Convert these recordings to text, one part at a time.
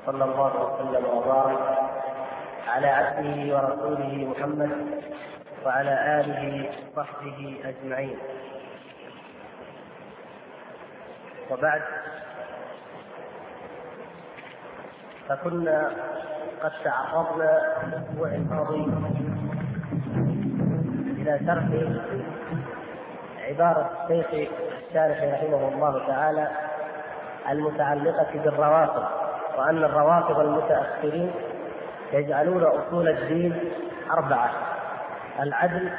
صلى الله وسلم وبارك على عبده ورسوله محمد وعلى آله وصحبه أجمعين. وبعد، فكنا قد تعرضنا الأسبوع الماضي إلى شرح عبارة الشيخ الشارح رحمه الله تعالى المتعلقة بالروافض، وأن الروافض المتأخرين يجعلون أصول الدين 4: العدل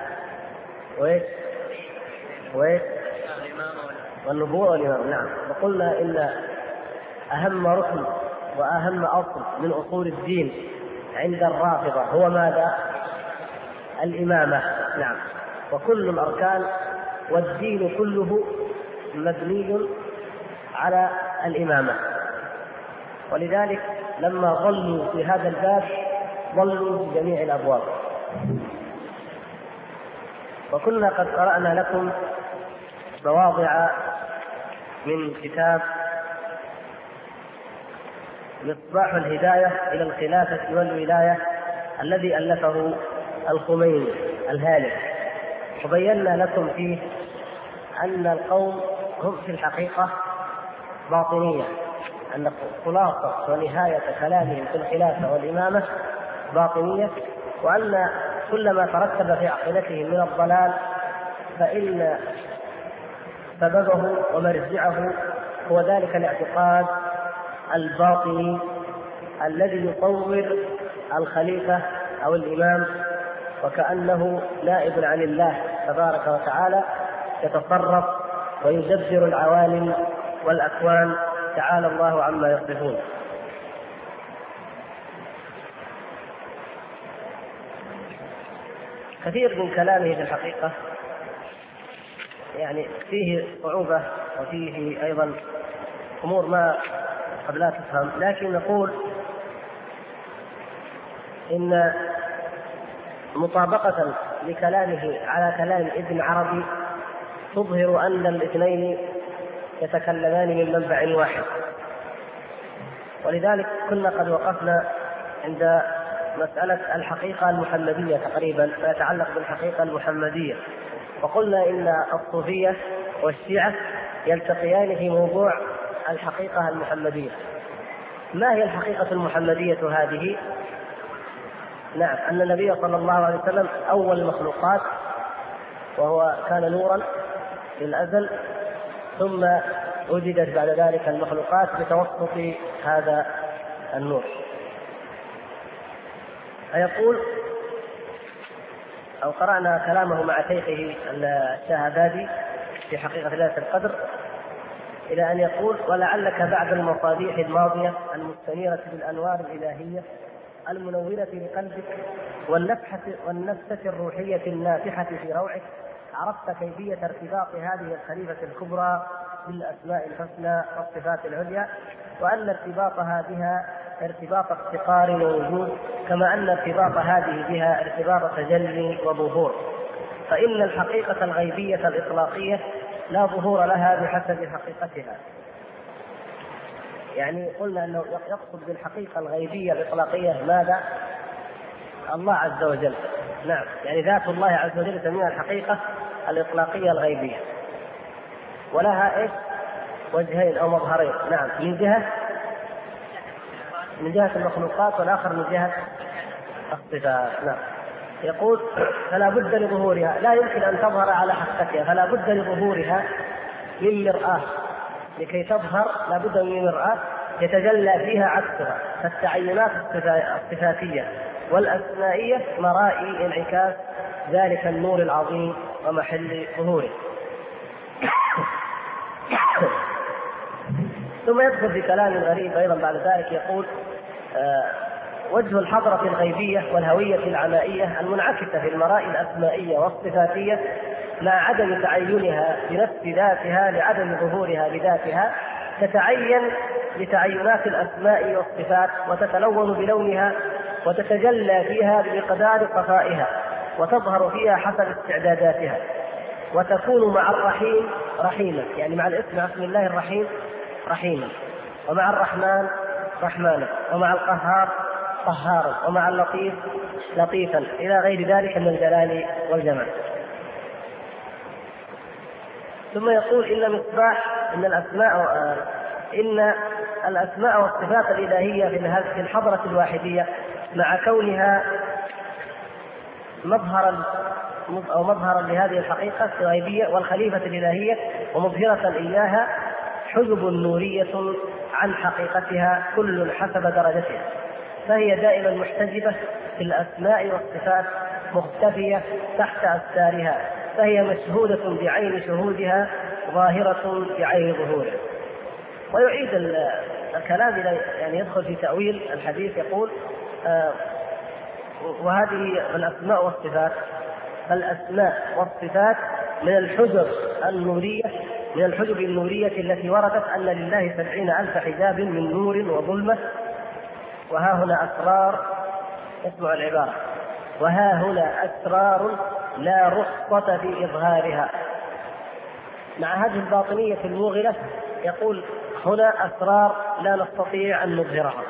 والنبوة والإمامة. نعم، وقلنا إن أهم ركن وأهم أصل من أصول الدين عند الرافضة هو ماذا؟ الإمامة. نعم، وكل الأركان والدين كله مبني على الإمامة، ولذلك لما ضلوا في هذا الباب ضلوا في جميع الأبواب. وكنا قد قرأنا لكم مواضع من كتاب مصباح الهداية إلى الخلافة والولاية الذي ألفه الخميني الهالك، وبينا لكم فيه أن القوم هم في الحقيقة باطنية، أن خلاصة ونهاية كلامهم في الخلافة والإمامة باطنية، وأن كل ما ترتب في عقيدتهم من الضلال فإن سببه ومرجعه هو ذلك الاعتقاد الباطني الذي يصور الخليفة أو الإمام وكأنه نائب عن الله تبارك وتعالى يتصرف ويدبر العوالم والأكوان، تعالى الله عما يصفون. كثير من كلامه في الحقيقة يعني فيه صعوبة وفيه أيضا أمور ما قد لا تفهم، لكن نقول إن مطابقة لكلامه على كلام ابن عربي تظهر أن الاثنين يتكلمان من منبع واحد. ولذلك كنا قد وقفنا عند مسألة الحقيقة المحمدية تقريبا، ما يتعلق بالحقيقة المحمدية، وقلنا إن الصوفية والشيعة يلتقيان في موضوع الحقيقة المحمدية. ما هي الحقيقة المحمدية هذه؟ نعم، أن النبي صلى الله عليه وسلم أول المخلوقات، وهو كان نورا في الأزل، ثم وجدت بعد ذلك المخلوقات بتوسط هذا النور. فيقول أو قرأنا كلامه مع شيخه الشهبادي في حقيقة ليلة القدر إلى أن يقول: ولعلك بعد المصابيح الماضية المستنيرة بالأنوار الإلهية المنورة لقلبك والنفسة الروحية النافحة في روعك عرفت كيفية ارتباط هذه الخليفة الكبرى بالأسماء الحسنى والصفات العليا، وأن ارتباطها بها ارتباط افتقار ووجود، كما أن ارتباط هذه بها ارتباط تجلي وظهور، فإن الحقيقة الغيبية الإطلاقية لا ظهور لها بحسب حقيقتها. يعني قلنا أنه يقصد بالحقيقة الغيبية الإطلاقية ماذا؟ الله عز وجل. نعم، يعني ذات الله عز وجل تسميها الحقيقة الإطلاقية الغيبية، ولها وجهين أو مظهرين. نعم، من جهة المخلوقات، والآخر من جهة الصفات. نعم، يقول: فلا بد لظهورها، لا يمكن أن تظهر على حقيقتها، فلا بد لظهورها من مرآة، لكي تظهر لا بد من مرآة يتجلى فيها عكسها، فالتعينات الصفاتية والأسمائية مرائي انعكاس ذلك النور العظيم ومحل ظهوره. ثم يدخل في كلام غريب أيضا بعد ذلك، يقول: وجه الحضرة الغيبية والهوية العمائية المنعكسة في المرائي الأسمائية والصفاتية مع عدم تعينها بنفس ذاتها لعدم ظهورها بذاتها تتعين بتعينات الأسماء والصفات وتتلون بلونها وتتجلى فيها بمقدار صفائها وتظهر فيها حسب استعداداتها، وتكون مع الرحيم رحيما، يعني مع الاسم، اسم الله الرحيم رحيما، ومع الرحمن رحمانا، ومع القهار قهارا، ومع اللطيف لطيفا، إلى غير ذلك من الجلال والجمال. ثم يقول إن الأسماء والصفات الإلهية في الحضرة الواحدية مع كونها مظهرا لهذه الحقيقة الغيبية والخليفة الإلهية ومظهرة إياها، حجب نورية عن حقيقتها كل حسب درجتها، فهي دائما محتجبة في الأسماء والصفات، مختفية تحت أستارها، فهي مشهودة بعين شهودها، ظاهرة بعين ظهورها. ويعيد الكلام يعني يدخل في تأويل الحديث، يقول وهذه الأسماء والصفات، الأسماء والصفات من الحجب النورية التي وردت أن لله 70,000 حجاب من نور وظلمة، وها هنا أسرار، اسمع العبارة، وها هنا أسرار لا رخصة في إظهارها. مع هذه الباطنية الموغلة يقول هنا أسرار لا نستطيع أن نظهرها.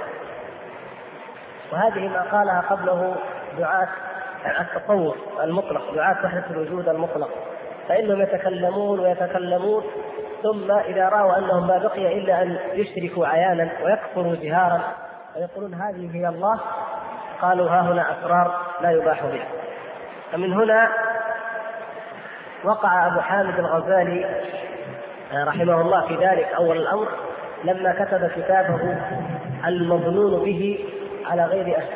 وهذه ما قالها قبله دعاة التصوف المطلق، دعاة وحدة الوجود المطلق، فإنهم يتكلمون ثم إذا رأوا أنهم ما بقي إلا أن يشركوا عيانا ويكفروا جهارا ويقولون هذه هي الله، قالوا ها هنا أسرار لا يباح بها. فمن هنا وقع أبو حامد الغزالي رحمه الله في ذلك أول الأمر لما كتب كتابه المظنون به على غير أهل.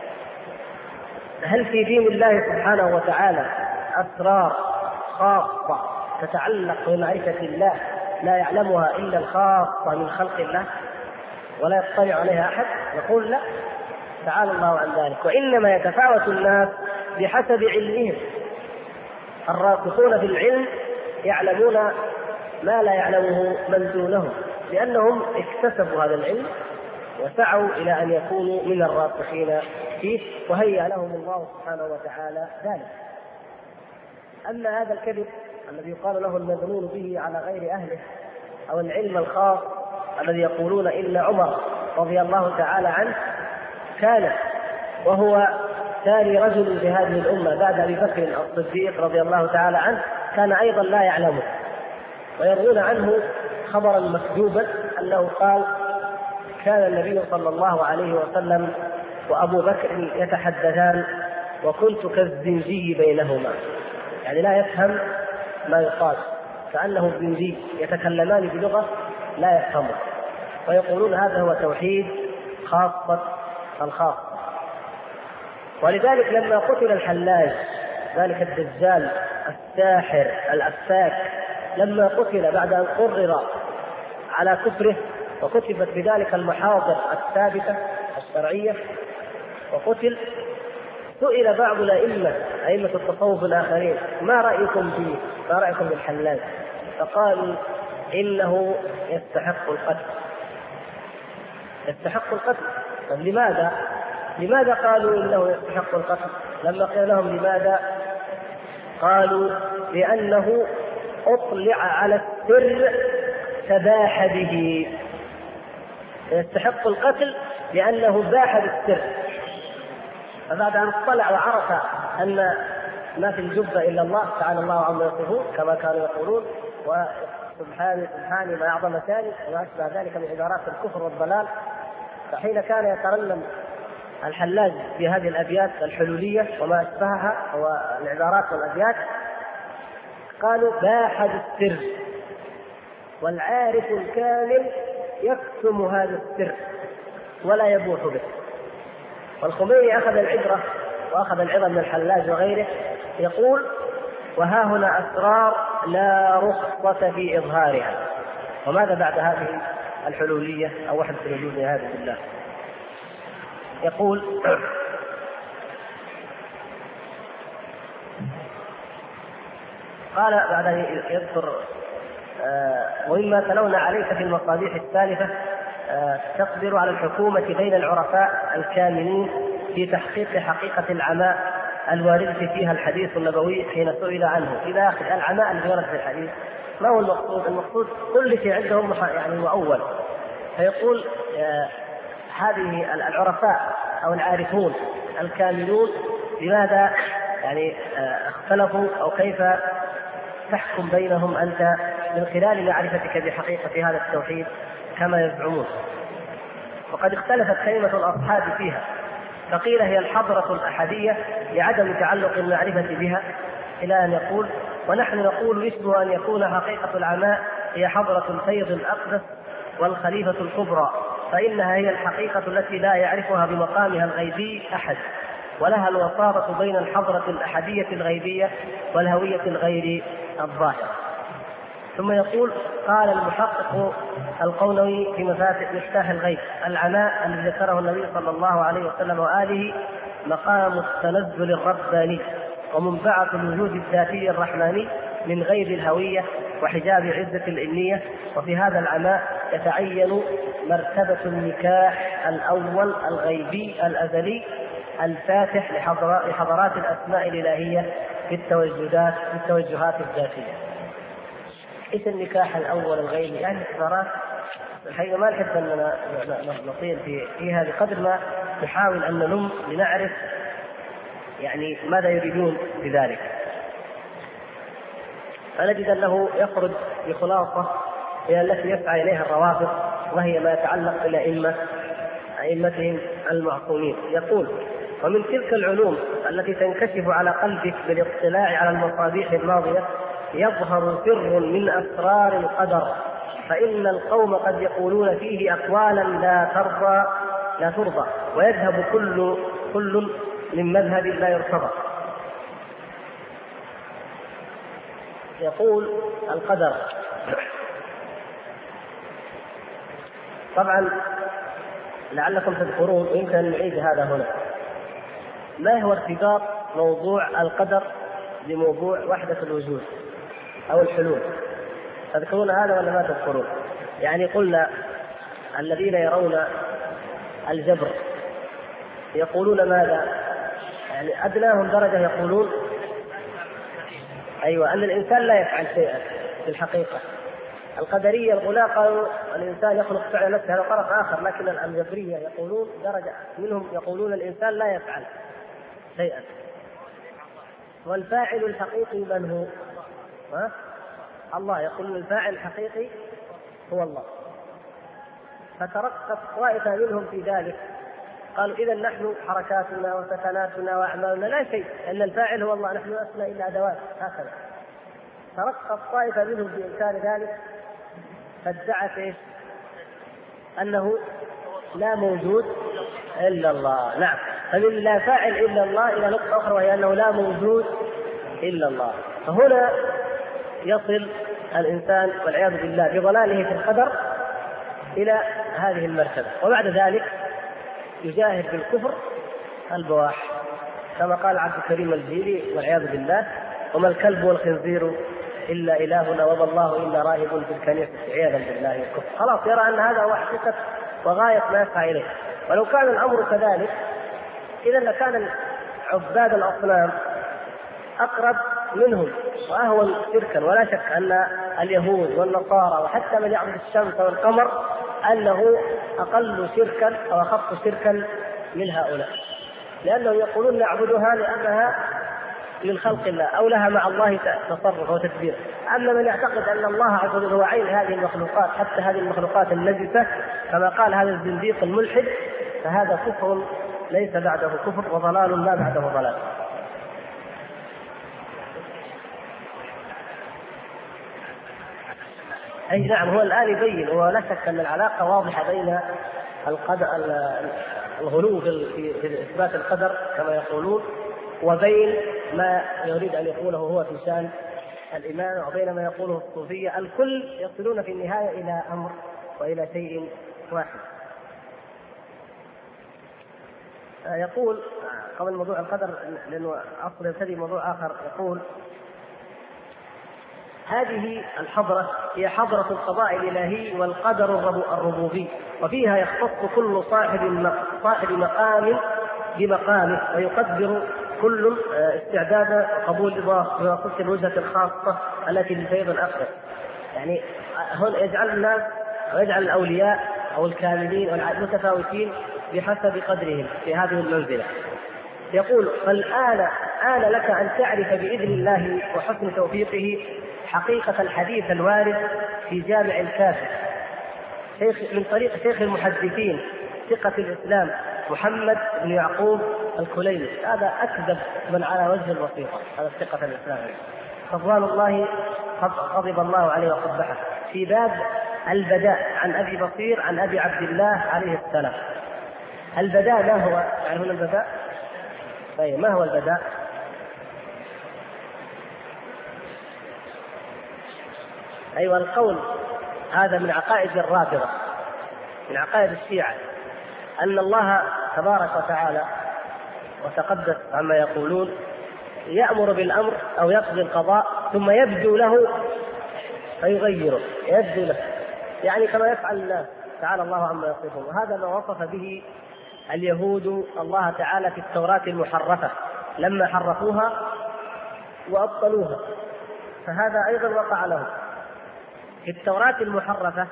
هل في دين الله سبحانه وتعالى أسرار خاصة تتعلق بمعرفة الله لا يعلمها إلا الخاصة من خلق الله ولا يطلع عليها أحد؟ نقول لا، تعالى الله عن ذلك، وإنما يتفاوت الناس بحسب علمهم. الراسخون في العلم يعلمون ما لا يعلمه من دونهم، لأنهم اكتسبوا هذا العلم وسعوا إلى أن يكونوا من الراسخين فيه، وهيأ لهم الله سبحانه وتعالى ذلك. أما هذا الكذب الذي يقال له المظنون به على غير أهله، أو العلم الخاص الذي يقولون إن عمر رضي الله تعالى عنه كان وهو ثاني رجل في هذه الأمة بعد أبي بكر الصديق رضي الله تعالى عنه، كان أيضا لا يعلمه، ويروون عنه خبرا مكذوبا أنه قال كان النبي صلى الله عليه وسلم وأبو بكر يتحدثان وكنت كالزنجي بينهما، يعني لا يفهم ما يقال، كأنه الزنجي، يتكلمان بلغة لا يفهمه، ويقولون هذا هو توحيد خاصة الخاص. ولذلك لما قتل الحلاج ذلك الدجال الساحر الأفاك، لما قتل بعد أن قرر على كفره وكتبت بذلك المحاضر الثابتة الشرعية وقتل، سئل بعض أئمة التصوف الآخرين ما رأيكم فيه؟ ما رأيكم بالحلاج؟ فقالوا إنه يستحق القتل. يستحق القتل. طب لماذا قالوا إنه يستحق القتل؟ لما قيل لهم لماذا قالوا لأنه أطلع على السر فباح به. يستحق القتل لأنه باح بالسر، فبعد أن اطلع وعرف أن ما في الجبة إلا الله تعالى الله عما يصفون كما كانوا يقولون، وسبحانه ما أعظم ثاني وما أشبه ذلك من عبارات الكفر والضلال، فحين كان يترنم الحلاج بهذه الأبيات الحلولية وما أشبهها والعبارات والأبيات قالوا باح بالسر، والعارف الكامل يكتم هذا السر ولا يبوح به. والخميني أخذ العبرة وأخذ العبرة من الحلاج وغيره، يقول وها هنا أسرار لا رخصة في إظهارها. وماذا بعد هذه الحلولية أو وحدة الوجود هذه بالله؟ يقول قال بعد أن يذكر ومما تلونا عليك في المصابيح الثالثة تقدر على الحكومة بين العرفاء الكاملين في تحقيق حقيقة العماء الواردة فيها الحديث النبوي حين سئل عنه إلى آخر. العماء الذي ورد في الحديث ما هو المقصود؟ المقصود كل شيء عندهم يعني مؤول. فيقول هذه العرفاء أو العارفون الكاملون لماذا يعني اختلفوا، أو كيف تحكم بينهم أنت من خلال معرفتك بحقيقة هذا التوحيد كما يزعمون؟ وقد اختلفت كلمة الأصحاب فيها، فقيل هي الحضرة الأحدية لعدم تعلق المعرفة بها، إلى أن يقول: ونحن نقول يشبه أن يكون حقيقة العماء هي حضرة الفيض الأقدس والخليفة الكبرى، فإنها هي الحقيقة التي لا يعرفها بمقامها الغيبي أحد، ولها الوساطة بين الحضرة الأحدية الغيبية والهوية الغير الظاهرة. ثم يقول: قال المحقق القونوي في مفتاح الغيب: العماء الذي ذكره النبي صلى الله عليه وسلم وآله مقام التنزل الرباني ومنبعث الوجود الذاتي الرحماني من غيب الهوية وحجاب عزة الإنية. وفي هذا العماء يتعين مرتبة النكاح الأول الغيبي الأزلي الفاتح لحضرات الأسماء الإلهية في التوجهات الذاتية. إيش النكاح الأول الغيبي؟ يعني حضارات الحقيقة ما نحب أننا نطيل فيها بقدر ما نحاول أن نلم لنعرف يعني ماذا يريدون بذلك. فنجد أنه يخرج بخلاصة هي التي يسعى إليها الروافض، وهي ما يتعلق بأئمتهم المعصومين. يقول: ومن تلك العلوم التي تنكشف على قلبك بالاطلاع على المصابيح الماضية يظهر سر من أسرار القدر، فإن القوم قد يقولون فيه أقوالا لا ترضى ويذهب كل من مذهب لا يرتضى. يقول: القدر طبعا لعلكم تذكرون، يمكن أن نعيد هذا هنا، ما هو ارتباط موضوع القدر بموضوع وحدة الوجود أو الحلول؟ تذكرون هذا ولا ما تذكرون؟ يعني قلنا الذين يرون الجبر يقولون ماذا؟ يعني أدناهم درجة يقولون أيوة أن الإنسان لا يفعل شيئا في الحقيقة. القدرية الغلاة قالوا الإنسان يخلق فعل نفسه، هذا طرف آخر. لكن الجبرية يقولون درجة منهم يقولون الإنسان لا يفعل شيئا، والفاعل الحقيقي من هو؟ الله. يقول الفاعل الحقيقي هو الله. فترقب طائفة منهم في ذلك، قالوا إذا نحن حركاتنا وسكناتنا وأعمالنا لا شيء، أن الفاعل هو الله، نحن لسنا إلا أدوات. هكذا ترقب طائفة منهم في إنكار ذلك، فادعت إيش؟ أنه لا موجود إلا الله. نعم، فمن لا فاعل إلا الله إلى نقطة أخرى وهي أنه لا موجود إلا الله. فهنا يصل الإنسان والعياذ بالله بضلاله في القدر إلى هذه المرتبة، وبعد ذلك يجاهد بالكفر البواح، كما قال عبد الكريم الجيلي والعياذ بالله: وما الكلب والخنزير إلا إلهنا وما الله إلا راهب في الكنيسة عياذا بالله الكفر. خلاص يرى أن هذا هو حقيقة وغاية ما يسعى إليه. ولو كان الأمر كذلك إذا لكان عباد الأصنام أقرب منهم وأهون شركا. ولا شك أن اليهود والنصارى وحتى من يعبد الشمس والقمر أنه أقل شركا أو أخف شركا من هؤلاء، لأنهم يقولون نعبدها لأنها من خلق الله أو لها مع الله تصرف وتدبير. أما من يعتقد أن الله عز وجل هو عين هذه المخلوقات، حتى هذه المخلوقات النجسة كما قال هذا الزنديق الملحد، فهذا كفر ليس بعده كفر وضلال ما بعده ضلال. أي نعم، هو الآن يبين، ولا شك أن العلاقة واضحة بين الغلو في إثبات القدر كما يقولون وبين ما يريد أن يقوله هو في شأن الإيمان، وبين ما يقوله الصوفية. الكل يصلون في النهاية إلى أمر وإلى شيء واحد. يقول قبل موضوع القدر، لأنه أصل يبتدي موضوع آخر، يقول: هذه الحضرة هي حضرة القضاء الإلهي والقدر الربوبي، وفيها يختص كل صاحب مقام بمقامه، ويقدر كل استعداد قبول بواسطة الوجهة الخاصة التي للفيض الأقدس. يعني هنا يجعل الناس ويجعل الأولياء أو الكاملين والمتفاوتين بحسب قدرهم في هذه المنزلة. يقول: فالآن آن لك أن تعرف بإذن الله وحسن توفيقه حقيقة الحديث الوارد في جامع الكافي من طريق شيخ المحدثين ثقة الإسلام محمد بن يعقوب الكليني. هذا أكذب من على وجه البسيطة، هذا ثقة الإسلام رضوان الله غضب الله عليه وقبحه، في باب البداء عن أبي بصير عن أبي عبد الله عليه السلام. البداء ما هو؟ تعرفون البداء؟ طيب ما هو البداء؟ أيوة القول هذا من عقائد الرافضة، من عقائد الشيعة، أن الله تبارك وتعالى وتقدس عما يقولون يأمر بالأمر أو يقضي القضاء ثم يبدو له فيغيره، يبدو له، يعني كما يفعل الناس تعالى الله عما يصفون. وهذا ما وصف به اليهود الله تعالى في التوراة المحرفة لما حرفوها وأبطلوها، فهذا أيضا وقع لهم. في التوراة المحرفة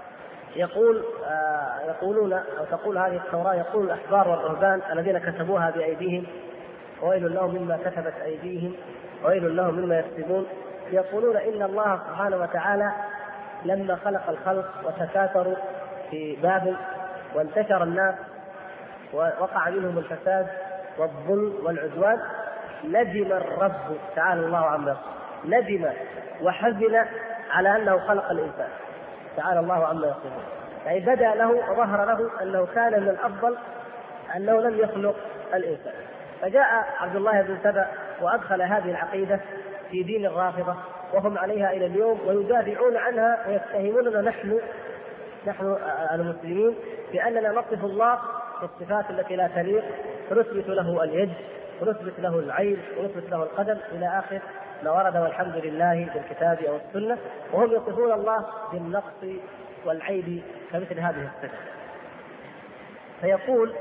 يقولون أو تقول هذه التوراة، يقول الأحبار والرهبان الذين كتبوها بأيديهم وويل لهم مما كتبت أيديهم وويل لهم مما يكسبون، يقولون إن الله سبحانه وتعالى لما خلق الخلق وتكاثروا في بابل وانتشر الناس ووقع منهم الفساد والظلم والعدوان، ندم الرب تعالى الله عما يصفون، ندم وحزن على أنه خلق الإنسان تعالى الله عما يصفون. يعني بدا له وظهر له أنه كان من الأفضل أنه لم يخلق الإنسان. فجاء عبد الله بن سبأ وأدخل هذه العقيدة في دين الرافضة وهم عليها إلى اليوم ويدافعون عنها ويتهموننا نحن المسلمين بأننا نصف الله بالصفات التي لا تليق، ونثبت له اليد ونثبت له العين ونثبت له القدم إلى آخر ما ورد والحمد لله بالكتاب أو السنة، وهم يصفون الله بالنقص والعيب كمثل هذه الصفة. فيقول: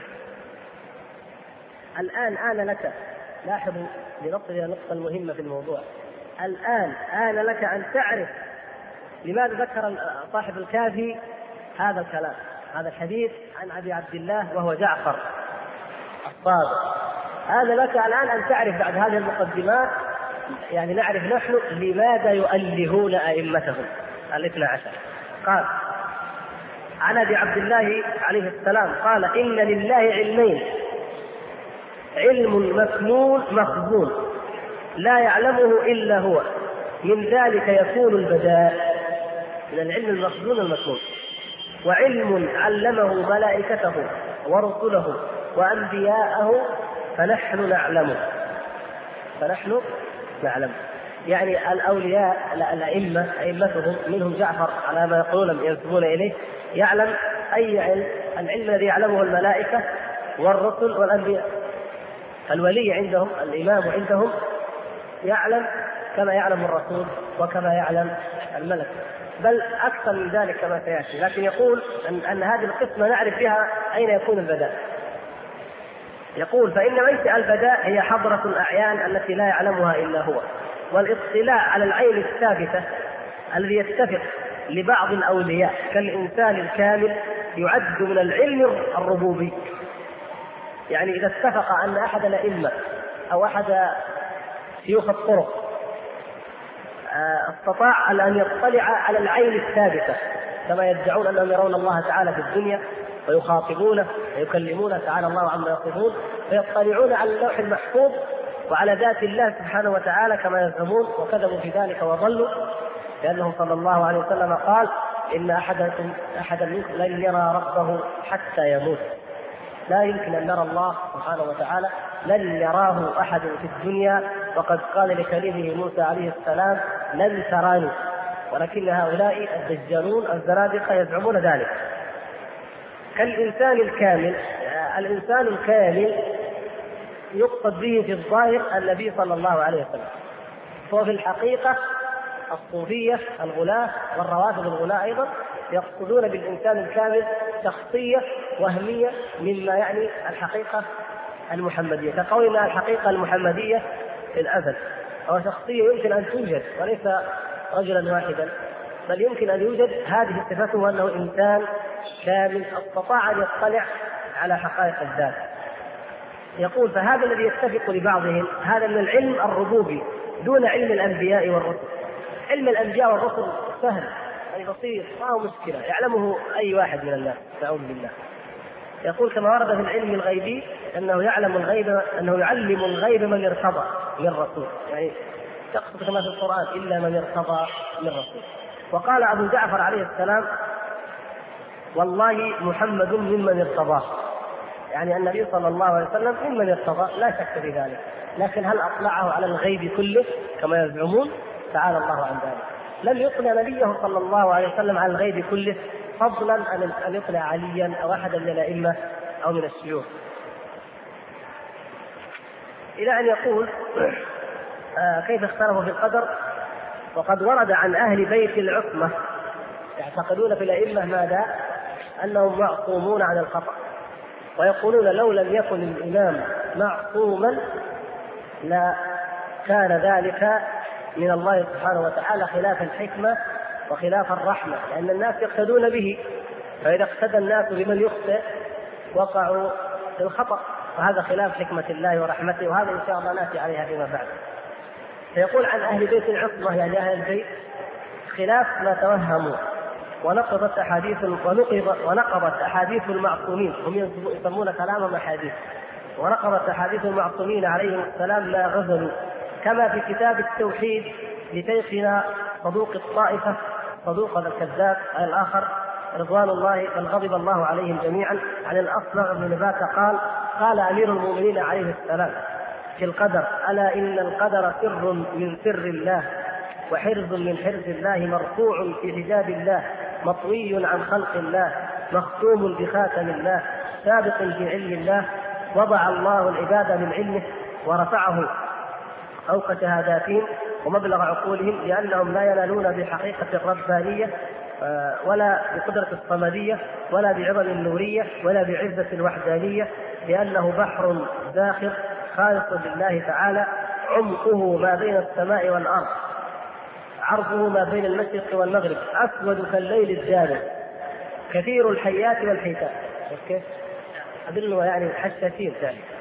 الآن آن لك، لاحظوا لنصل إلى النقطة المهمة في الموضوع، الآن آن لك أن تعرف لماذا ذكر صاحب الكافي هذا الكلام، هذا الحديث عن أبي عبد الله وهو جعفر الصادق. هذا لك الآن أن تعرف بعد هذه المقدمات، يعني نعرف نحن لماذا يؤلهون أئمتهم الاثنى عشر. قال عن أبي عبد الله عليه السلام قال: إن لله علمين، علم مكنون مخزون لا يعلمه إلا هو، من ذلك يكون البداء، من العلم المخزون المكنون، وعلم علمه ملائكته ورسله وأنبياءه فنحن نعلمه. يعني الأولياء الأئمة أئمتهم منهم جعفر على ما يقولون ينسبون إليه يعلم أي علم؟ العلم الذي يعلمه الملائكة والرسل والأنبياء. الولي عندهم، الإمام عندهم يعلم كما يعلم الرسول وكما يعلم الملك، بل أكثر من ذلك كما سيأتي. لكن يقول أن هذه القسمة نعرف بها أين يكون البداء. يقول: فإن منشأ البداء هي حضرة الأعيان التي لا يعلمها إلا هو، والاطلاع على العين الثابتة الذي يتفق لبعض الأولياء كالإنسان الكامل يعد من العلم الربوبي. يعني إذا اتفق أن أحد الأئمة أو أحد شيوخ الطرق استطاع أن يطلع على العين الثابتة كما يدعون أنهم يرون الله تعالى في الدنيا ويخاطبونه ويكلمونه تعالى الله عما يصفون، فيطلعون على اللوح المحفوظ وعلى ذات الله سبحانه وتعالى كما يزعمون، وكذبوا في ذلك وضلوا، لأنه صلى الله عليه وسلم قال: إن أحدا منكم لن يرى ربه حتى يموت. لا يمكن أن نرى الله سبحانه وتعالى، لن يراه أحد في الدنيا، وقد قال لكليمه موسى عليه السلام: لن تراني. ولكن هؤلاء الدجالون الزنادقة يزعمون ذلك. كالإنسان الكامل، الإنسان الكامل يقصد به في الظاهر النبي صلى الله عليه وسلم، وفي الحقيقة الصوفية الغلاة والروافض الغلاة أيضا يقصدون بالإنسان الكامل شخصية وهمية مما يعني الحقيقة المحمدية، كقولنا الحقيقة المحمدية في الأزل، أو شخصية يمكن أن توجد وليس رجلا واحدا، بل يمكن أن يوجد هذه صفته أنه إنسان كامل استطاع أن يطلع على حقائق الذات. يقول فهذا الذي يتفق لبعضهم هذا من العلم الربوبي دون علم الأنبياء والرسل. علم الأنبياء والرسل سهل أي بسيط ما هو مشكلة يعلمه أي واحد من الناس نعوذ بالله. يقول كما ورد في العلم الغيبي أنه يعلم الغيب أنه يعلم الغيب من ارتضى من رسول، يعني يقصد كما في القرآن إلا من ارتضى من رسول. وقال أبو جعفر عليه السلام والله محمد ممن ارتضاه، يعني النبي صلى الله عليه وسلم ممن ارتضى لا شك في ذلك، لكن هل أطلعه على الغيب كله كما يزعمون؟ تعالى الله عن ذلك. لم يطلع نبيه صلى الله عليه وسلم على الغيب كله فضلا أن يطلع عليا أو أحدا من الأئمة أو من الشيوخ. إلى أن يقول كيف اختلفوا في القدر. وقد ورد عن أهل بيت العصمة يعتقدون في الأئمة ماذا؟ أنهم معصومون عن الخطأ، ويقولون لو لم يكن الإمام معصوما لا كان ذلك من الله سبحانه وتعالى خلاف الحكمة وخلاف الرحمة، لأن الناس يقتدون به، فإذا اقتدى الناس بمن يخطئ وقعوا في الخطأ، وهذا خلاف حكمة الله ورحمته، وهذا إن شاء الله نأتي عليها فيما بعد. فيقول عن أهل بيت العصمة يعني أهل البيت خلاف ما توهموا، ونقضت أحاديث المعصومين، هم يسمون كلامهم أحاديث، ونقضت أحاديث المعصومين عليهم السلام لا غزلوا، كما في كتاب التوحيد لشيخنا صدوق الطائفة صدوق الكذاب الآخر رضوان الله بل غضب الله عليهم جميعا عن الأصلع بن نباتة قال أمير المؤمنين عليه السلام في القدر ألا إن القدر سر من سر الله وحرز من حرز الله مرفوع في حجاب الله مطوي عن خلق الله مختوم بخاتم الله سابق في علم الله وضع الله العباد من علمه ورفعه فوق شهاداتهم ومبلغ عقولهم لأنهم لا ينالون بحقيقة الربانية ولا بقدرة الصمدية ولا بعظم النورية ولا بعزة الوحدانية، لأنه بحر زاخر خالص لله تعالى عمقه ما بين السماء والأرض عرضه ما بين المشرق والمغرب أسود كالليل الجاري كثير الحيات والحيتان. كيف أدله يعني حشاشين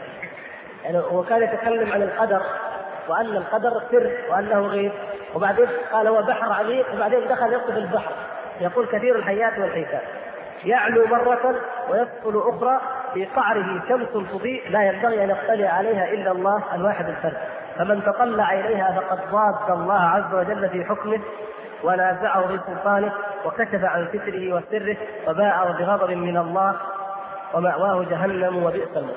يعني هو كان يتكلم عن القدر وأن القدر سر وأنه غيب، وبعدين قال هو بحر عميق، وبعدين دخل يقصد البحر يقول كثير الحيات والحيتان يعلو مرة ويسفل أخرى في قعره شمس تضيء لا ينبغي أن يطلع عليها إلا الله الواحد الفرد، فمن تطلع إليها فقد ضاد الله عز وجل في حكمه ونازعه في سلطانه وكشف عن ستره وسره وباء بغضب من الله ومأواه جهنم وبئس المصير.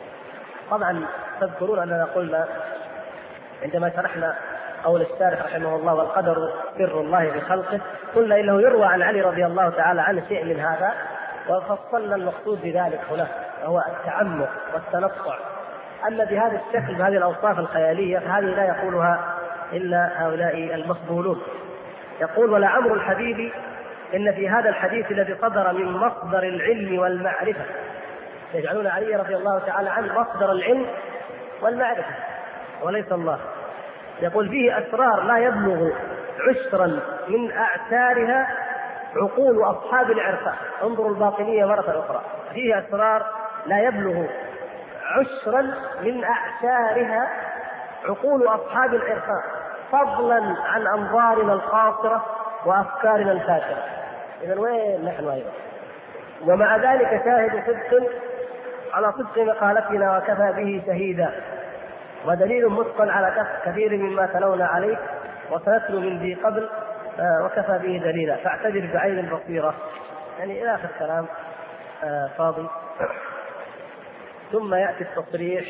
طبعا تذكرون أننا قلنا عندما شرحنا قول الشارح رحمه الله والقدر سر الله بخلقه قلنا إنه يروى عن علي رضي الله تعالى عنه شيء من هذا، وفصلنا المقصود بذلك هنا هو التعمق والتنطع. أما بهذا الشكل بهذه الأوصاف الخيالية هذه لا يقولها إلا هؤلاء المفضولون. يقول ولعمر الحبيب إن في هذا الحديث الذي صدر من مصدر العلم والمعرفة، يجعلون علي رضي الله تعالى عنه مصدر العلم والمعرفة وليس الله، يقول فيه أسرار لا يبلغ عشرا من أعتارها عقول أصحاب العرفان. انظروا الباطنية مرة أخرى، فيه أسرار لا يبلغ عشرا من أعتارها عقول أصحاب العرفان فضلا عن أنظارنا القاصرة وأفكارنا الفاترة. إذن وين نحن أيضا؟ ومع ذلك شاهد صدق على صدق مقالتنا وكفى به شهيدا ودليل متقن على كثير مما تلونا عليه وسنتلو من ذي قبل وكفى به دليلا فاعتبر بعين البصيرة، يعني إلى آخر كلام فاضي. ثم يأتي التصريح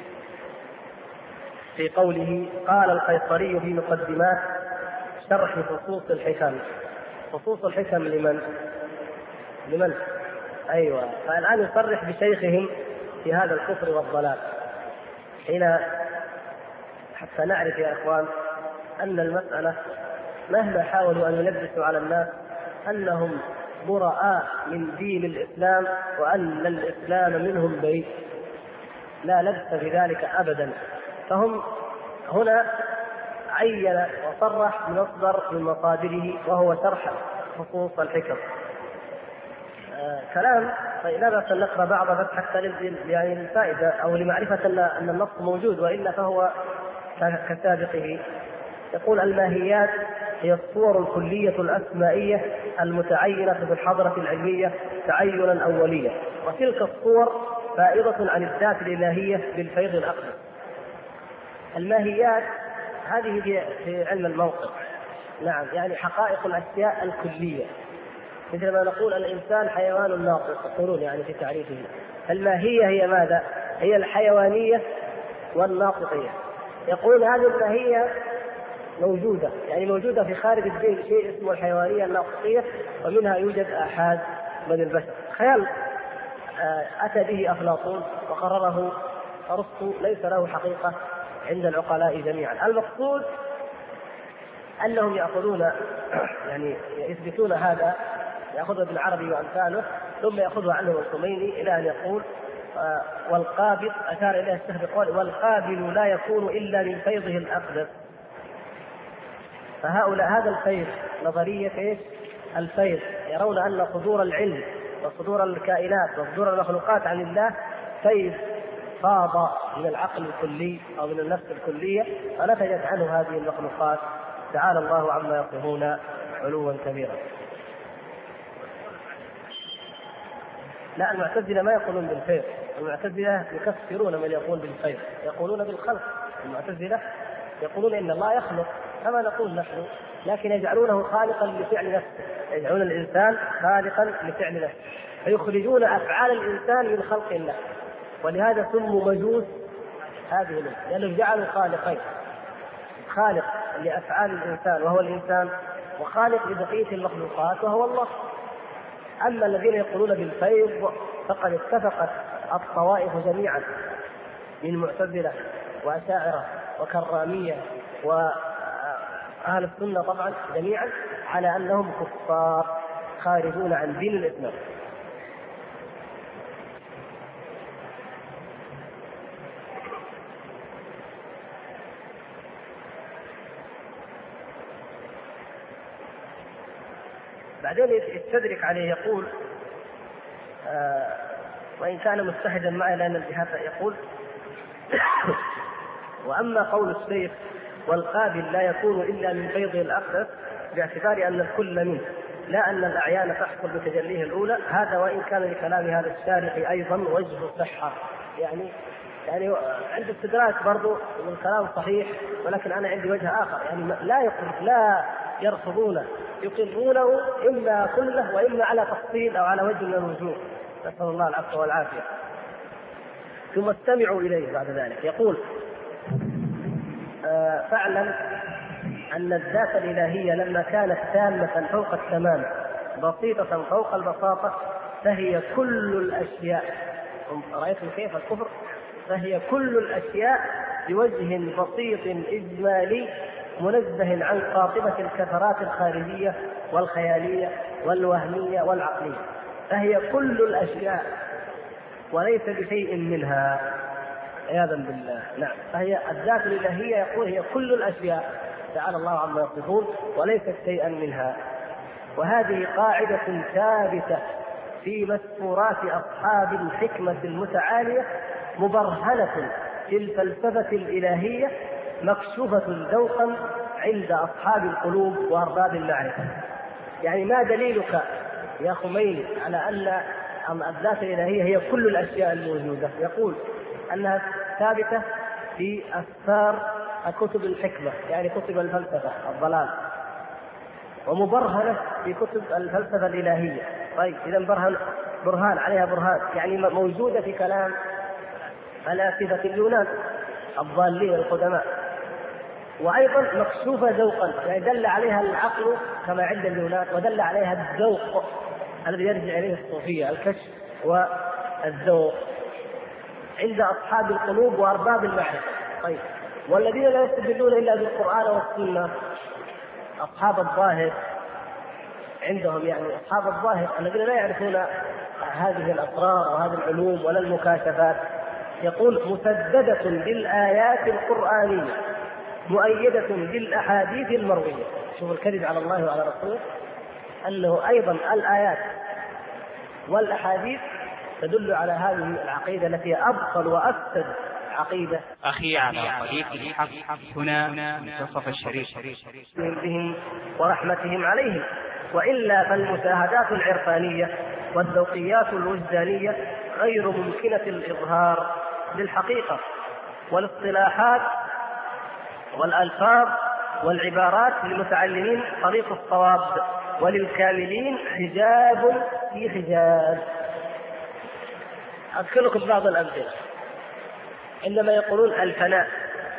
في قوله قال القيصري في مقدمات شرح فصوص الحكم. فصوص الحكم لمن؟ أيوة، فالآن يصرح بشيخهم في هذا الكفر والضلال حين حتى نعرف يا إخوان أن المسألة مهما حاولوا أن يلبسوا على الناس أنهم براء من دين الإسلام وأن الإسلام منهم بريء، لا لبس في ذلك أبدا. فهم هنا عين وصرح بمصدر من مصادره وهو شرح خصوص الحكم. كلام. طيب لا بأس أن نقرأ بعض بس حتى يعني للفائدة أو لمعرفة أن النص موجود، وإلا فهو كسابقه. يقول: الماهيات هي الصور الكلية الأسمائية المتعينة في الحضرة العلمية تعينا أوليا، وتلك الصور فائضة عن الذات الإلهية بالفيض الأقدس. الماهيات هذه في علم الموقف، نعم، يعني حقائق الأشياء الكلية، مثل ما نقول الإنسان حيوان ناطق، يقولون يعني في تعريفه. الماهية هي ماذا؟ هي الحيوانية والناطقية. يقول هذه الماهية موجودة، يعني موجودة في خارج الدين شيء اسمه الحيوانية الناطقية، ومنها يوجد آحاد من البشر. خيال أتى به أفلاطون وقرره أرسطو، ليس له حقيقة عند العقلاء جميعا. المقصود أنهم يأخذون يعني يثبتون هذا، يأخذ ابن عربي وأمثاله، ثم يأخذه عنه الخميني إلى أن يقول: والقابض، أشار إليه الشيخ بقول: والقابل لا يكون إلا من فيضه الأقدس. فهؤلاء هذا الفيض نظرية إيش؟ الفيض، يرون أن صدور العلم وصدور الكائنات وصدور المخلوقات عن الله فيض فاض من العقل الكلي أو من النفس الكلية، فنتجت عنه هذه المخلوقات. تعالى الله عما يصفون علوا كبيرا. لا، المعتزلة ما يقولون بالفيض، المعتزلة يكفرون من يقول بالفيض، يقولون بالخلق. المعتزلة يقولون إن الله يخلق كما نقول نحن، لكن يجعلونه خالقا لفعل نفسه، يجعلون الإنسان خالقا لفعل نفسه، فيخرجون أفعال الإنسان من خلق الله، ولهذا سموا مجوس هذه الأمة، لأنهم جعلوا خالقين: خالق لأفعال الإنسان وهو الإنسان، وخالق لبقية المخلوقات وهو الله. أما الذين يقولون بالفيض فقد اتفقت الطوائف جميعا من معتزلة وأشاعرة وكرامية وأهل السنة طبعا جميعا على أنهم كفار خارجون عن دين الإسلام. بعدين يستدرك عليه يقول: وإن كان متحدا معي لأن الجهات، يقول: وأما قول الشيخ والقابل لا يكون إلا من فيضه الأقدس باعتبار أن الكل منه، لا أن الأعيان تحصل بتجليه الأولى، هذا وإن كان لكلام هذا الشارح أيضا وجه صحة. يعني عند استدراك برضو الكلام صحيح، ولكن أنا عندي وجه آخر، يعني لا يرفضونه، يقرونه إما كله وإما على تفصيل أو على وجه من الوجوه، نسأل الله العفو والعافية. ثم استمعوا إليه بعد ذلك، يقول: فاعلم أن الذات الإلهية لما كانت تامة فوق التمام بسيطة فوق البساطة فهي كل الأشياء. رأيتم كيف الكفر؟ فهي كل الأشياء بوجه بسيط إجمالي منزه عن قاطبة الكثرات الخارجية والخيالية والوهمية والعقلية، فهي كل الأشياء وليس بشيء منها، عياذا بالله. نعم، فهي الذات الإلهية يقول هي كل الأشياء، تعالى الله عما يصفون، وليست شيئا منها. وهذه قاعدة ثابتة في مسطورات أصحاب الحكمة المتعالية، مبرهنة في الفلسفة الإلهية، مكشوفة ذوقا عند أصحاب القلوب وأرباب المعرفة. يعني ما دليلك يا خميني على أن الذات الإلهية هي كل الأشياء الموجودة؟ يقول أنها ثابتة في أسفار كتب الحكمة، يعني كتب الفلسفة الضلال، ومبرهنة في كتب الفلسفة الإلهية. طيب إذا برهان عليها برهان، يعني موجودة في كلام فلاسفة اليونان الضالين القدماء، وأيضا مكشوفة ذوقا، يعني دل عليها العقل كما عند اليونان، ودل عليها الذوق الذي يرجع إليه الصوفية، الكشف والذوق عند أصحاب القلوب وأرباب المعرفة. طيب، والذين لا يستدلون إلا بالقرآن والسنة أصحاب الظاهر عندهم، يعني أصحاب الظاهر الذين لا يعرفون هذه الأسرار وهذه العلوم ولا المكاشفات، يقول: مسددة بالآيات القرآنية مؤيدة بالأحاديث المروية. شوف الكذب على الله وعلى رسوله، أنه أيضا الآيات والأحاديث تدل على هذه العقيدة التي هي أبطل وأفسد عقيدة. أخي على طريق الحق هنا منتصف الشريف بهم ورحمتهم عليهم، وإلا فالمشاهدات العرفانية والذوقيات الوجدانية غير ممكنة الإظهار للحقيقة، والاصطلاحات والألفاظ والعبارات للمتعلمين طريق الصواب، وللكاملين حجاب في حجاب. أذكر لكم بعض الأمثلة. عندما يقولون الفناء،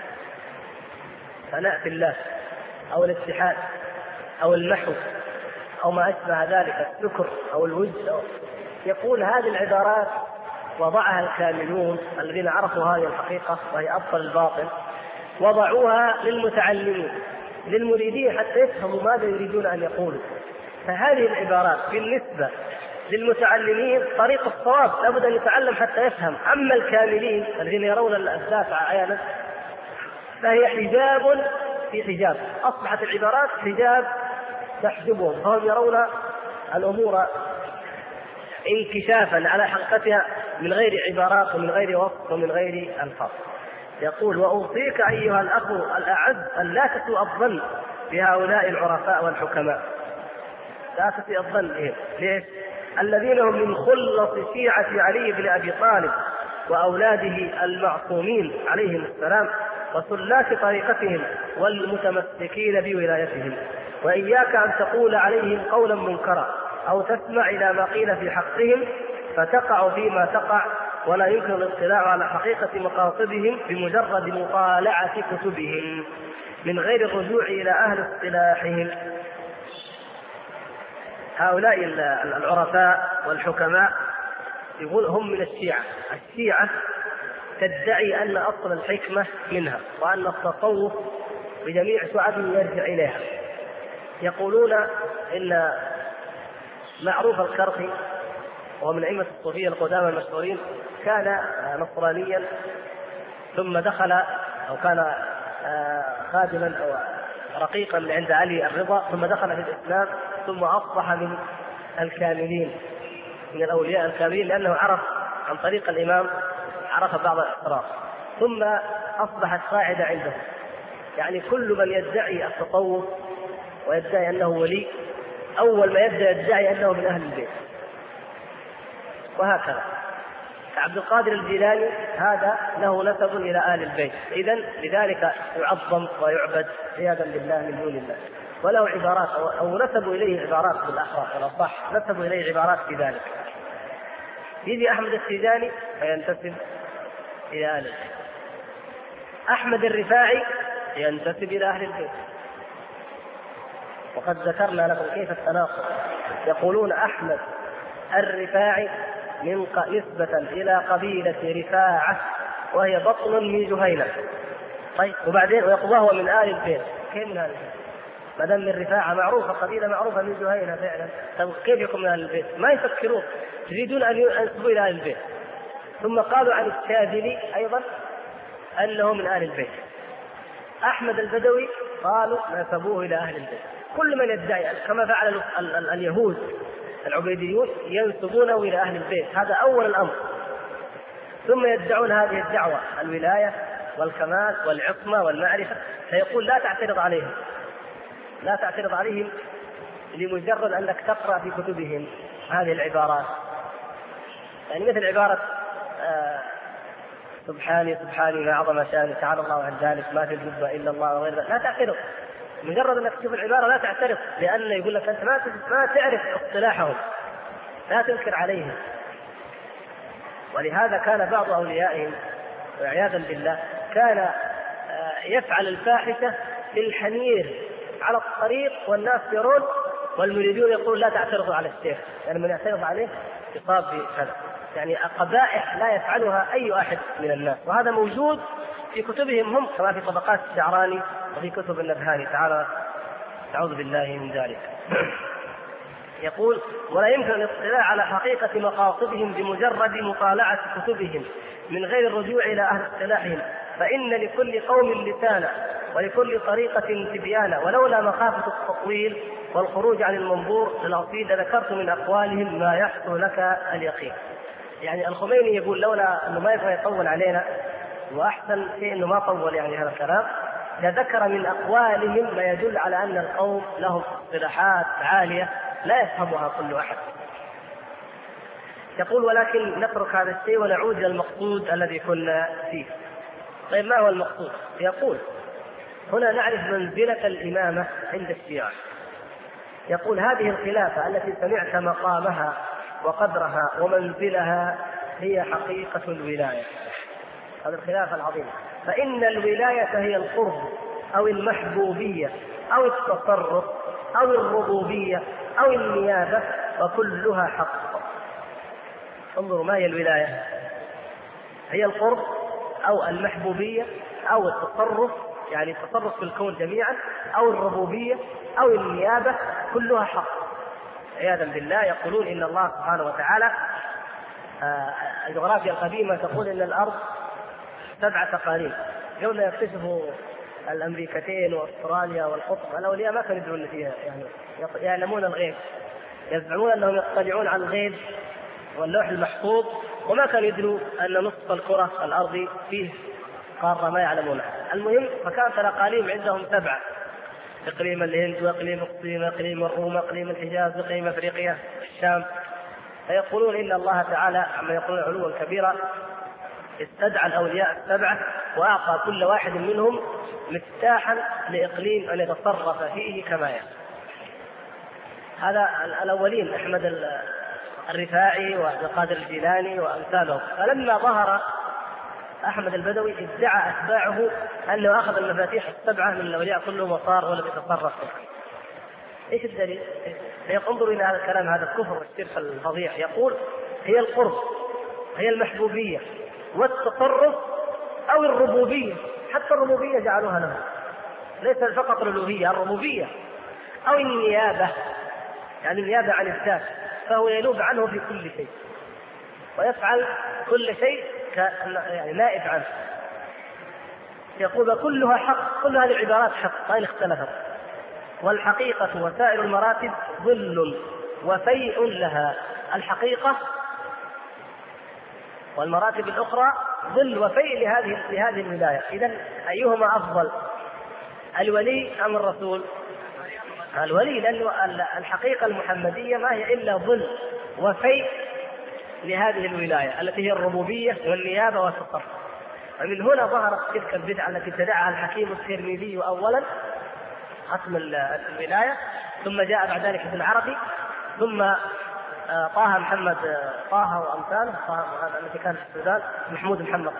فناء في الله أو الاتحاد أو المحو أو ما أشبه ذلك، السكر أو الوجد، يقول هذه العبارات وضعها الكاملون الذين عرفوا هذه الحقيقة وهي أبطل الباطل، وضعوها للمتعلمين للمريدين حتى يفهموا ماذا يريدون أن يقولوا. فهذه العبارات بالنسبة للمتعلمين طريق الصواب، لابد أن يتعلم حتى يفهم. أما الكاملين الذين يرون الدافع عيانا فهي حجاب في حجاب، أصبحت العبارات حجاب تحجبهم، فهم يرون الأمور انكشافا على حقيقتها من غير عبارات ومن غير وصف ومن غير ألفاظ. يقول: وأوصيك أيها الأخ الأعز أن لا تسوء الظن بهؤلاء العرفاء والحكماء، لا تسوء الظن بهم. ليش؟ الذين هم من خلص شيعة علي بن أبي طالب وأولاده المعصومين عليهم السلام، وسلاك طريقتهم والمتمسكين بولايتهم. وإياك أن تقول عليهم قولا منكرا أو تسمع إلى ما قيل في حقهم فتقع فيما تقع، ولا يمكن الاطلاع على حقيقة مقاصدهم بمجرد مطالعة كتبهم من غير الرجوع إلى أهل اصطلاحهم. هؤلاء العرفاء والحكماء يقول هم من الشيعة. الشيعة تدعي أن أصل الحكمة منها، وأن التصوف بجميع شعبه يرجع إليها. يقولون إن معروف الكرخي وهو من أئمة الصوفية القدامى المشهورين كان نصرانيا، ثم دخل أو كان خادما أو رقيقا عند علي الرضا، ثم دخل في الإسلام، ثم أصبح من الكاملين، من الأولياء الكاملين، لأنه عرف عن طريق الإمام، عرف بعض الأسرار، ثم أصبحت قاعدة عنده. يعني كل من يدعي التصوف ويدعي أنه ولي، أول ما يبدأ يدعي أنه من أهل البيت، وهكذا. عبد القادر الجيلاني هذا له نسب إلى آل البيت، إذن لذلك يعظم ويعبد عياذا بالله من دون الله. وله عبارات أو نسبوا إليه عبارات بالأحرى والأصح، نسبوا إليه عبارات في ذلك. يجي أحمد التيجاني فينتسب إلى آل البيت، أحمد الرفاعي ينتسب إلى أهل البيت. وقد ذكرنا لكم كيف التناقض. يقولون أحمد الرفاعي نسبة إلى قبيلة رفاعة وهي بطن من جهينة. طيب وبعدين ويقول وهو من آل البيت. كيف من آل البيت؟ ما دام من رفاعة معروفة، قبيلة معروفة من جهينة فعلا، طيب كيف يكون من آل البيت؟ ما يفكرون، يريدون أن ينسبوا إلى آل البيت. ثم قالوا عن الشاذلي أيضا أنه من آل البيت. أحمد البدوي قالوا نسبوه إلى أهل البيت. كل من يدعي كما فعل اليهود العبيديون ينسبونه إلى أهل البيت، هذا أول الأمر. ثم يدعون هذه الدعوة الولاية والكمال والعصمة والمعرفة، فيقول لا تعترض عليهم، لا تعترض عليهم لمجرد أنك تقرأ في كتبهم هذه العبارات. يعني مثل عبارة سبحاني سبحاني ما أعظم شاني تعالى الله عن ذلك ما في الجبة إلا الله وغير ذلك، لا تعترض. مجرد أنك تشوف العبارة لا تعترض، لأن يقول لك أنت ما تعرف اصطلاحهم، لا تنكر عليهم. ولهذا كان بعض أوليائهم وعياذا بالله كان يفعل الفاحشة في الحمير على الطريق والناس يرون، والمريدون يقول لا تعترضوا على الشيخ، يعني من يعترض عليه يصاب بكذا. يعني قبائح لا يفعلها أي أحد من الناس، وهذا موجود في كتبهم هم كما في طبقات الشعراني وفي كتب النبهاني تعالى نعوذ بالله من ذلك. يقول ولا يمكن الاطلاع على حقيقة مقاصدهم بمجرد مطالعة كتبهم من غير الرجوع إلى أهل اصطلاحهم، فإن لكل قوم لسانا ولكل طريقة تبيانا، ولولا مخافة التطويل والخروج عن المنظور الأصيل لذكرت من أقوالهم ما يحصل لك اليقين. يعني الخميني يقول لولا أنه ما يبغى يطول علينا، وأحسن شيء أنه ما طول يعني هذا الكلام، لذكر من أقوالهم ما يدل على أن القوم لهم اصطلاحات عالية لا يفهمها كل أحد. يقول ولكن نترك هذا الشيء ونعود إلى المقصود الذي كنا فيه. طيب ما هو المقصود؟ يقول هنا نعرف منزلة الإمامة عند الشيعة. يقول هذه الخلافة التي سمعت مقامها وقدرها ومنزلها هي حقيقة الولاية، هذه الخلافة العظيمة. فإن الولاية هي القرب أو المحبوبية أو التصرف أو الربوبية أو النيابة وكلها حق. انظروا ما هي الولاية، هي القرب أو المحبوبية أو التصرف، يعني التصرف في الكون جميعا، أو الربوبية أو النيابة، كلها حق عياذا بالله. يقولون إن الله سبحانه وتعالى الجغرافيا القديمة تقول إن الأرض 7 تقارير. قبل يكتشفوا الأمريكتين وأستراليا والقطب الأولياء ما كانوا يدرون فيها، يعني يعلمون الغيب، يزعمون أنهم يطلعون على الغيب واللوح المحفوظ، وما كانوا يدروا أن نصف الكرة الأرض فيه قارة ما يعلمونها. المهم فكانت الأقاليم عندهم 7: إقليم الهند وإقليم الصين وإقليم الروم وإقليم الحجاز وإقليم أفريقيا الشام. فيقولون إن الله تعالى عما يقولون علوا كبيرا استدعى الأولياء 7 وأعطى كل واحد منهم مفتاحا لإقليم أن يتصرف فيه كما يشاء. هذا الأولين أحمد الرفاعي وعبد القادر الجيلاني وأمثالهم. فلما ظهر أحمد البدوي ادعى أتباعه أنه أخذ المفاتيح 7 من الأولياء كلهم وصار ولم يتصرف فيه. إيش الدليل؟ انظروا إلى هذا الكلام، هذا الكفر والشرك الفظيع. يقول هي القرب، هي المحبوبية والتصرف أو الربوبية، حتى الربوبية جعلوها له، ليس فقط الألوهية، الربوبية أو النيابة، يعني النيابة عن الذات، فهو ينوب عنه في كل شيء ويفعل كل شيء يعني نائب عنه. يقول كلها حق، كل هذه العبارات حق وإن اختلفت. والحقيقة وسائر المراتب ظل وفيء لها، الحقيقة والمراتب الأخرى ظل وفيء لهذه الولاية. إذن أيهما أفضل، الولي أم الرسول؟ الولي، لأن الحقيقة المحمدية ما هي إلا ظل وفيء لهذه الولاية التي هي الربوبية والنيابة والتصرف. ومن هنا ظهرت تلك البدعة التي ابتدعها الحكيم الترمذي أولا، ختم الولاية، ثم جاء بعد ذلك ابن عربي، ثم طه محمد طه وأمثاله، هذا الذي كان في السودان محمود محمد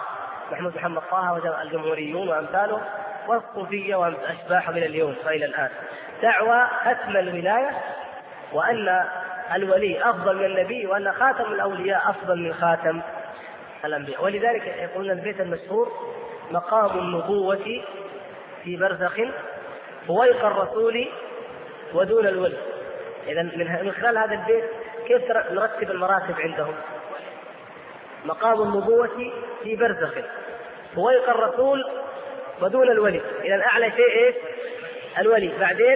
طه وجاء الجمهوريون وأمثاله، والصوفية وأشباح من اليوم وإلى الآن. دعوى ختم الولاية، وأن الولي أفضل من النبي، وأن خاتم الأولياء أفضل من خاتم الأنبياء. ولذلك يقولون البيت المشهور مقام النبوة في برزخ فويق الرسول ودون الولي. إذن من خلال هذا البيت كيف نرتب المراتب عندهم؟ مقام النبوة في برزخ فويق الرسول ودون الولي. إذن أعلى شيء إيه؟ الولي،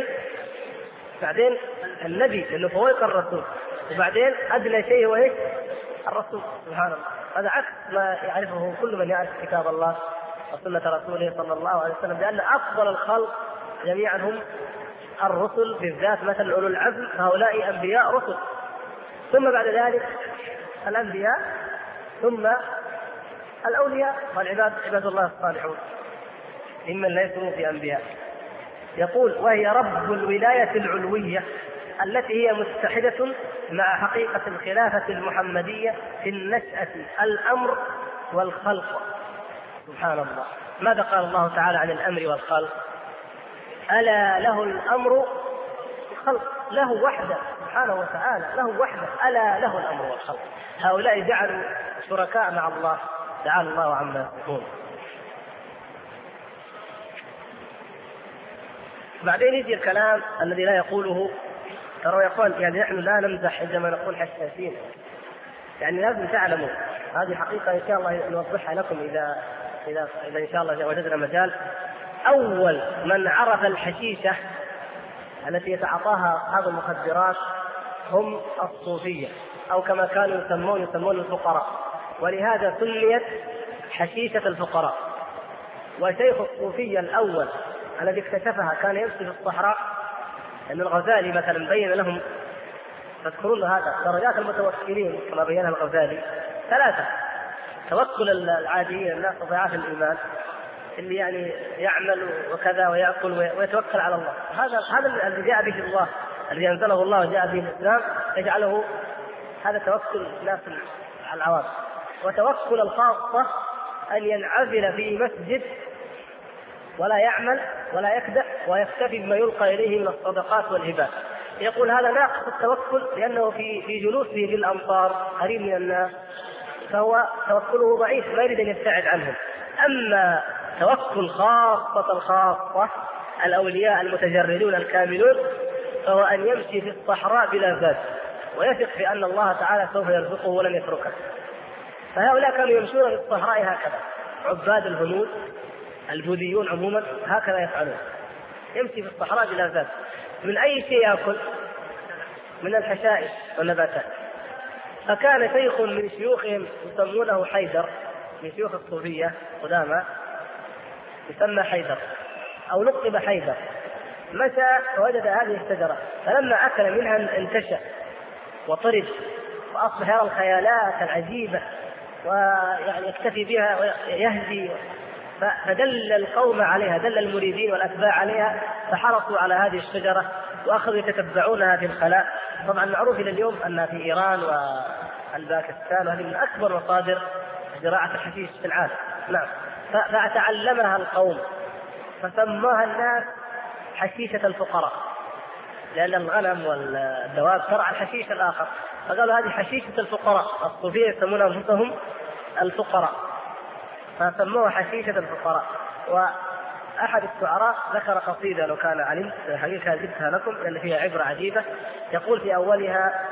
بعدين النبي لأنه فويق الرسول، وبعدين أدنى شيء هو إيه؟ الرسول. سبحان الله، هذا عكس ما يعرفه كل من يعرف كتاب الله وسنة رسوله صلى الله عليه وسلم، لأن أفضل الخلق جميعا هم الرسل، بالذات مثل أولو العزم، فهؤلاء أنبياء رسل، ثم بعد ذلك الأنبياء، ثم الأولياء والعباد، عباد الله الصالحون ممن ليسوا بأنبياء. يقول وهي رب الولاية العلوية التي هي متحدة مع حقيقة الخلافة المحمدية في النشأة، الأمر والخلق. سبحان الله، ماذا قال الله تعالى عن الأمر والخلق؟ ألا له الأمر والخلق، له وحده سبحانه وتعالى، له وحده، ألا له الأمر والخلق. هؤلاء جعلوا شركاء مع الله، تعالى الله عما يصفون. بعدين يجي الكلام الذي لا يقوله، ترى يا اخوان، يعني نحن لا نمزح عندما نقول حساسين، يعني لازم تعلموا هذه حقيقة إن شاء الله نوضحها لكم إذا إن شاء الله وجدنا مجال. أول من عرف الحشيشة التي يتعاطاها أصحاب المخدرات هم الصوفية، أو كما كانوا يسمون الفقراء، ولهذا سميت حشيشة الفقراء. وشيخ الصوفية الأول الذي اكتشفها كان يمشي في الصحراء، لأن الغزالي مثلا بين لهم، تذكرون هذا، درجات المتوكلين كما بينها الغزالي 3: توكل العاديين الناس ضعاف الإيمان، اللي يعني يعمل وكذا ويأكل ويتوكل على الله، هذا الذي جاء به الله، الذي أنزله الله وجاء به الإسلام، يجعله هذا توكل الناس على العوام. وتوكل الخاصة أن ينعزل في مسجد ولا يعمل ولا يكدح ويكتفي بما يلقى إليه من الصدقات والهبات. يقول هذا ناقص التوكل، لأنه في جلوسه للأمطار قريب من الناس، فهو توكله ضعيف، لا يريد أن يبتعد عنهم. أما توكل خاصة الأولياء المتجردون الكاملون، فهو أن يمشي في الصحراء بلا زاد ويثق في أن الله تعالى سوف يرزقه ولن يتركه. فهؤلاء كانوا يمشون في الصحراء هكذا، عباد الهنود البوذيون عموما هكذا يفعلون، يمشي في الصحراء بلا زاد. من أي شيء يأكل؟ من الحشائش والنباتات. فكان شيخ من شيوخهم يسمونه حيدر، من شيوخ الصوفية قدامى، يسمى حيدر أو لقب حيدر، مشى فوجد هذه الشجرة، فلما أكل منها انتشى وطرد وأصبح يرى الخيالات العجيبة ويعني يكتفي بها ويهدي. فدل القوم عليها، دل المريدين والأتباع عليها، فحرصوا على هذه الشجرة وأخذوا يتتبعونها في الخلاء. طبعا معروف إلى اليوم أن في إيران والباكستان وهذه من أكبر مصادر زراعة الحشيش في العالم. نعم. فتعلمها القوم فسماها الناس حشيشة الفقراء، لأن الغنم والدواب ترعى الحشيش الآخر، فقالوا هذه حشيشة الفقراء. الصوفية يسمون أنفسهم الفقراء فسموها حشيشة الفقراء. وأحد الشعراء ذكر قصيدة لو كان علمت حقيقة جبتها لكم لأن فيها عبرة عجيبة، يقول في أولها: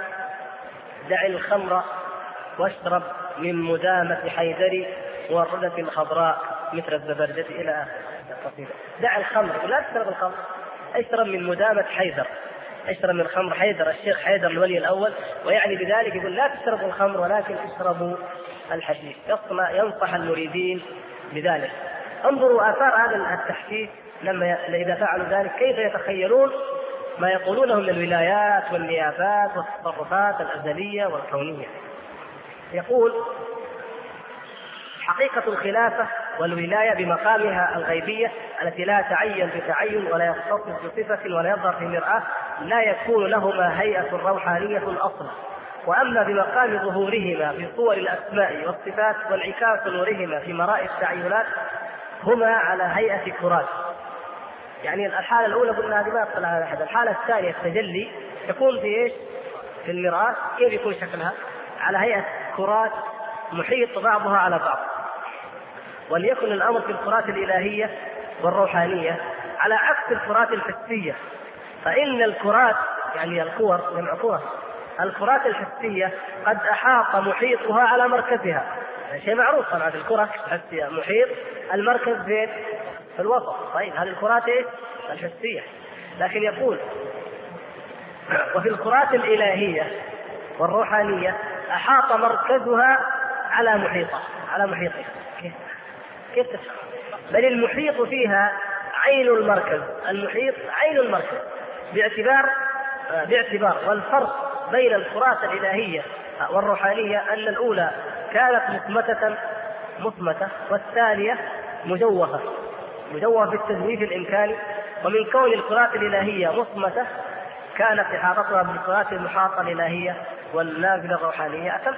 دع الخمر واشرب من مدامة حيدري والردة الخضراء مثل الزبرجة إلى آخر القصيدة. دع الخمر، لا تشرب الخمر، اشرب من مدامة حيدر، اشرب من خمر حيدر، الشيخ حيدر الولي الأول، ويعني بذلك يقول لا تشربوا الخمر ولكن اشربوا الحشيش. ينصح المريدين بذلك. انظروا آثار هذا التحشيش لما إذا فعلوا ذلك كيف يتخيلون ما يقولونه من الولايات والنيابات والتصرفات الأزلية والكونية. يقول: حقيقة الخلافة والولاية بمقامها الغيبية التي لا تعين بتعين ولا يختص بصفة ولا يظهر في مرآة، لا يكون لهما هيئة روحانية أصلا. وأما بمقام ظهورهما في صور الأسماء والصفات وانعكاس نورهما في مرائي التعينات، هما على هيئة كرات. يعني الحالة الأولى قلنا هذه ما يطلع على أحد. الحالة الثانية التجلي يكون في إيش؟ في المرآة. كيف يكون شكلها؟ على هيئة كرات محيط بعضها على بعض. وليكن الأمر في الكرات الإلهية والروحانية على عكس الكرات الحسية، فإن الكرات يعني الكور جمع كرة، الكرات الحسية قد أحاط محيطها على مركزها، شيء معروف طبعا. الكرة الحسية محيط المركز في الوسط. طيب هذه الكرات الحسية. لكن يقول: وفي الكرات الإلهية والروحانية أحاط مركزها على محيطها. كيف تفهم؟ بل المحيط فيها عين المركز، المحيط عين المركز باعتبار والفرق بين الكرات الإلهية والروحانية أن الأولى كانت مصمتة والثانية مجوفة بالتجويف الإمكاني. ومن كون الكرات الإلهية مصمتة كانت إحاطتها بالكرات المحاطة الإلهية والنازلة الروحانية أتم.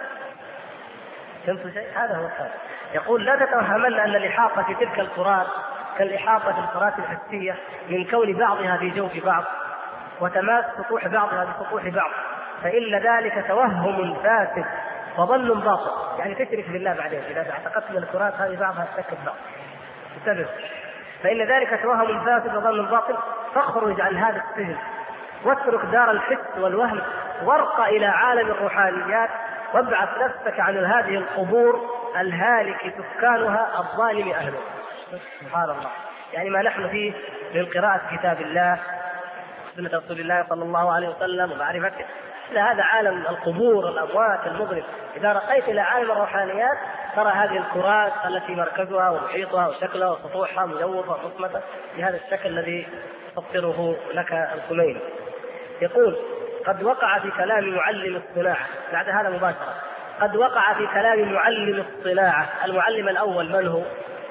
فهمتوا شيء؟ هذا هو الثالث. يقول: لا تتوهمن أن الإحاطة في تلك الكرات كالإحاطة في الكرات الحسية من كون بعضها في جوف بعض وتماس سطوح بعضها بسطوح بعض، فإن ذلك توهم فاسد وظن باطل. يعني تشرك بالله بعدين إذا اعتقدت أن الكرات هذه بعضها تشكل بعض. انتبه، فإن ذلك توهم فاسد وظن باطل، فاخرج عن هذا السجن واترك دار الحس والوهم وارق إلى عالم الروحانيات وابعث نفسك عن هذه القبور الهالك سكانها الظالم أهله. سبحان الله. يعني ما نحن فيه من قراءة كتاب الله سنة رسول الله صلى الله عليه وسلم ومعرفته، لا، هذا عالم القبور الأموات المظلم. إذا رقيت إلى عالم الروحانيات ترى هذه الكرات التي مركزها ومحيطها وشكلها وسطوحها مجوفة ومصمتة بهذا الشكل الذي يفطره لك الخميني. يقول: قد وقع في كلام معلم الصناعة، بعد هذا مباشرة، قد وقع في كلام معلم الصناعة. المعلم الأول من هو؟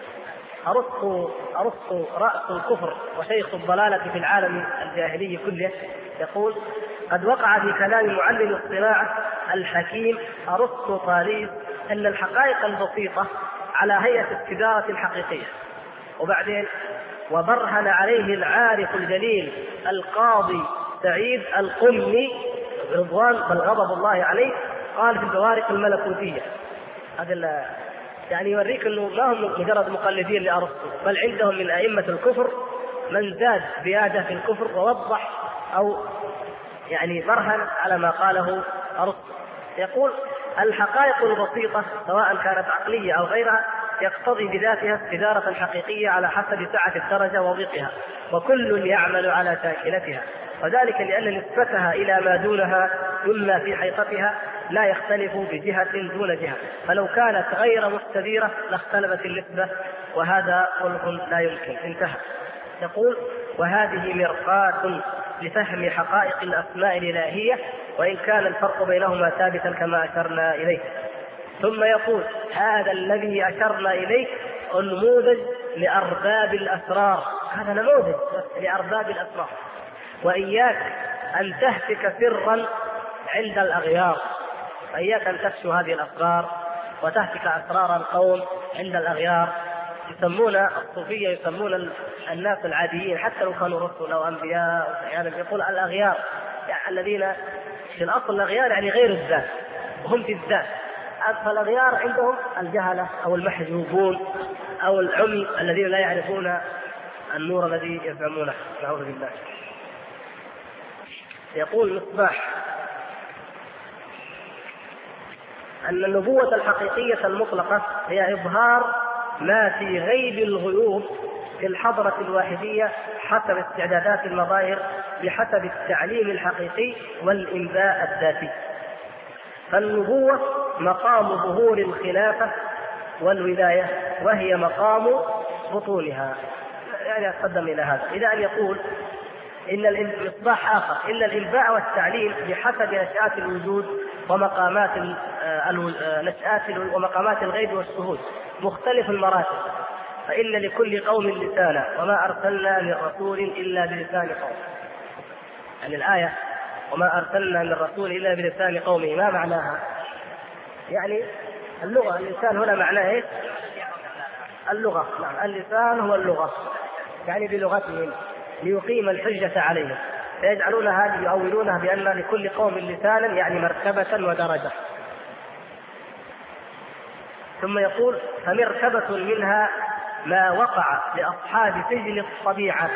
أرسطو رأس الكفر وشيخ الضلالة في العالم الجاهلي كله. يقول: قد وقع في كلام معلم الصناعة الحكيم أرسطو طاليس أن الحقائق البسيطة على هيئة التجارة الحقيقية. وبعدين: وبرهن عليه العارف الجليل القاضي سعيد القمي رضوان بل غضب الله عليه، قال في البوارق الملكوتية. هذا يعني يوريك انه ما هم مجرد مقلدين لأرسطو، بل عندهم من أئمة الكفر من زاد زيادة في الكفر ووضح أو يعني برهن على ما قاله أرسطو. يقول: الحقائق البسيطة سواء كانت عقلية أو غيرها يقتضي بذاتها استدارة حقيقية على حسب سعة الدرجة وضيقها، وكل يعمل على شاكلتها، وذلك لأن نسبتها إلى ما دونها مما في حيطتها لا يختلف بجهة دون جهة، فلو كانت غير مستديرة لاختلفت النسبة، وهذا خلق لا يمكن. انتهى. يقول: وهذه مرقاة لفهم حقائق الأسماء الإلهية، وإن كان الفرق بينهما ثابتا كما أشرنا إليه. ثم يقول: هذا الذي أشرنا إليه نموذج لأرباب الأسرار، هذا نموذج لأرباب الأسرار، وإياك أن تهتك سرا عند الأغيار، وإياك أن تفشو هذه الأسرار وتهتك أسرار القوم عند الأغيار. يسمون الصوفية يسمون الناس العاديين حتى لو كانوا رسل أو أنبياء، يعني يقول الأغيار يعني الذين في الأصل الأغيار يعني غير الذات وهم في الذات، فالأغيار عندهم الجهلة أو المحجوبون أو العمي الذين لا يعرفون النور الذي يزعمونه، نعوذ بالله. يقول مصباح أن النبوة الحقيقية المطلقة هي إظهار ما في غيب الغيوب في الحضرة الواحدية حسب استعدادات المظاهر بحسب التعليم الحقيقي والإنباء الذاتي. فالنبوة مقام ظهور الخلافة والولاية، وهي مقام بطونها. يعني أتقدم إلى هذا إلى أن يقول إن المصباح آخر: إلا الإنباء والتعليم بحسب نشآت الوجود ومقامات ومقامات الغيب والشهود مختلف المراتب، فإن لكل قوم لسانا وما أرسلنا من رسول إلا بلسان قوم. يعني الآية وما أرسلنا من رسول إلا بلسان قومه، ما معناها؟ يعني اللغة، اللسان هنا معناه إيه؟ اللغة. نعم، اللسان هو اللغة، يعني بلغتهم ليقيم الحجة عليهم، فيجعلون هذه يؤولونها بأن لكل قوم لسانا يعني مرتبة ودرجة. ثم يقول: فمرتبة منها ما وقع لأصحاب سجن الطبيعة،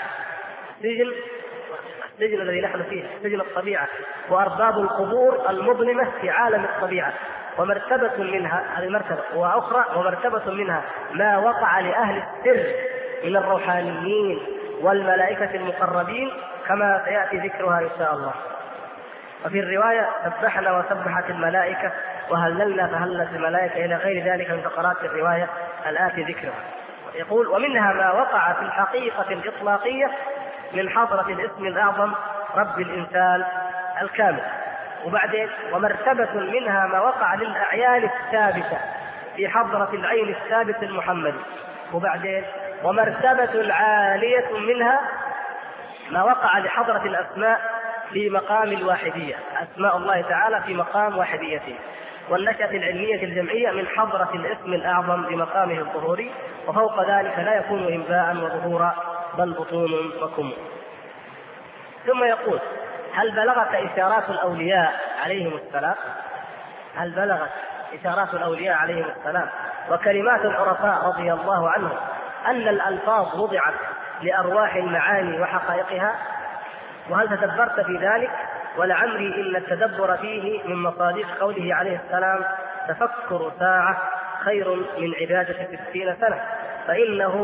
السجن الذي نحن فيه سجن الطبيعة، وأرباب القبور المظلمة في عالم الطبيعة. ومرتبة منها، هذه مرتبة، وأخرى ومرتبة منها ما وقع لأهل السر من الروحانيين والملائكة المقربين كما سيأتي ذكرها إن شاء الله. وفي الرواية: سبحنا وسبحت الملائكة وهللنا فهلت الملائكة، إلى غير ذلك من فقرات الرواية الآتي ذكرها. يقول: ومنها ما وقع في الحقيقة الإطلاقية من حضرة الاسم الأعظم رب الإنسان الكامل. وبعدين: ومرتبة منها ما وقع للأعيان الثابتة في حضرة العين الثابت المحمدي. وبعدين: ومرتبة عالية منها ما وقع لحضرة الأسماء في مقام الواحدية، أسماء الله تعالى في مقام واحديته، والنشأة العلمية الجمعية من حضرة الاسم الأعظم بمقامه الظهوري، وفوق ذلك لا يكون إنباء وظهورا بل بطون وكم. ثم يقول: هل بلغت إشارات الأولياء عليهم السلام؟ هل بلغت إشارات الأولياء عليهم السلام وكلمات العرفاء رضي الله عنهم أن الألفاظ وضعت لأرواح المعاني وحقائقها؟ وهل تدبرت في ذلك؟ ولعمري إن التدبر فيه من مصادق قوله عليه السلام: تفكر ساعة خير من عبادة 60 سنة، فإنه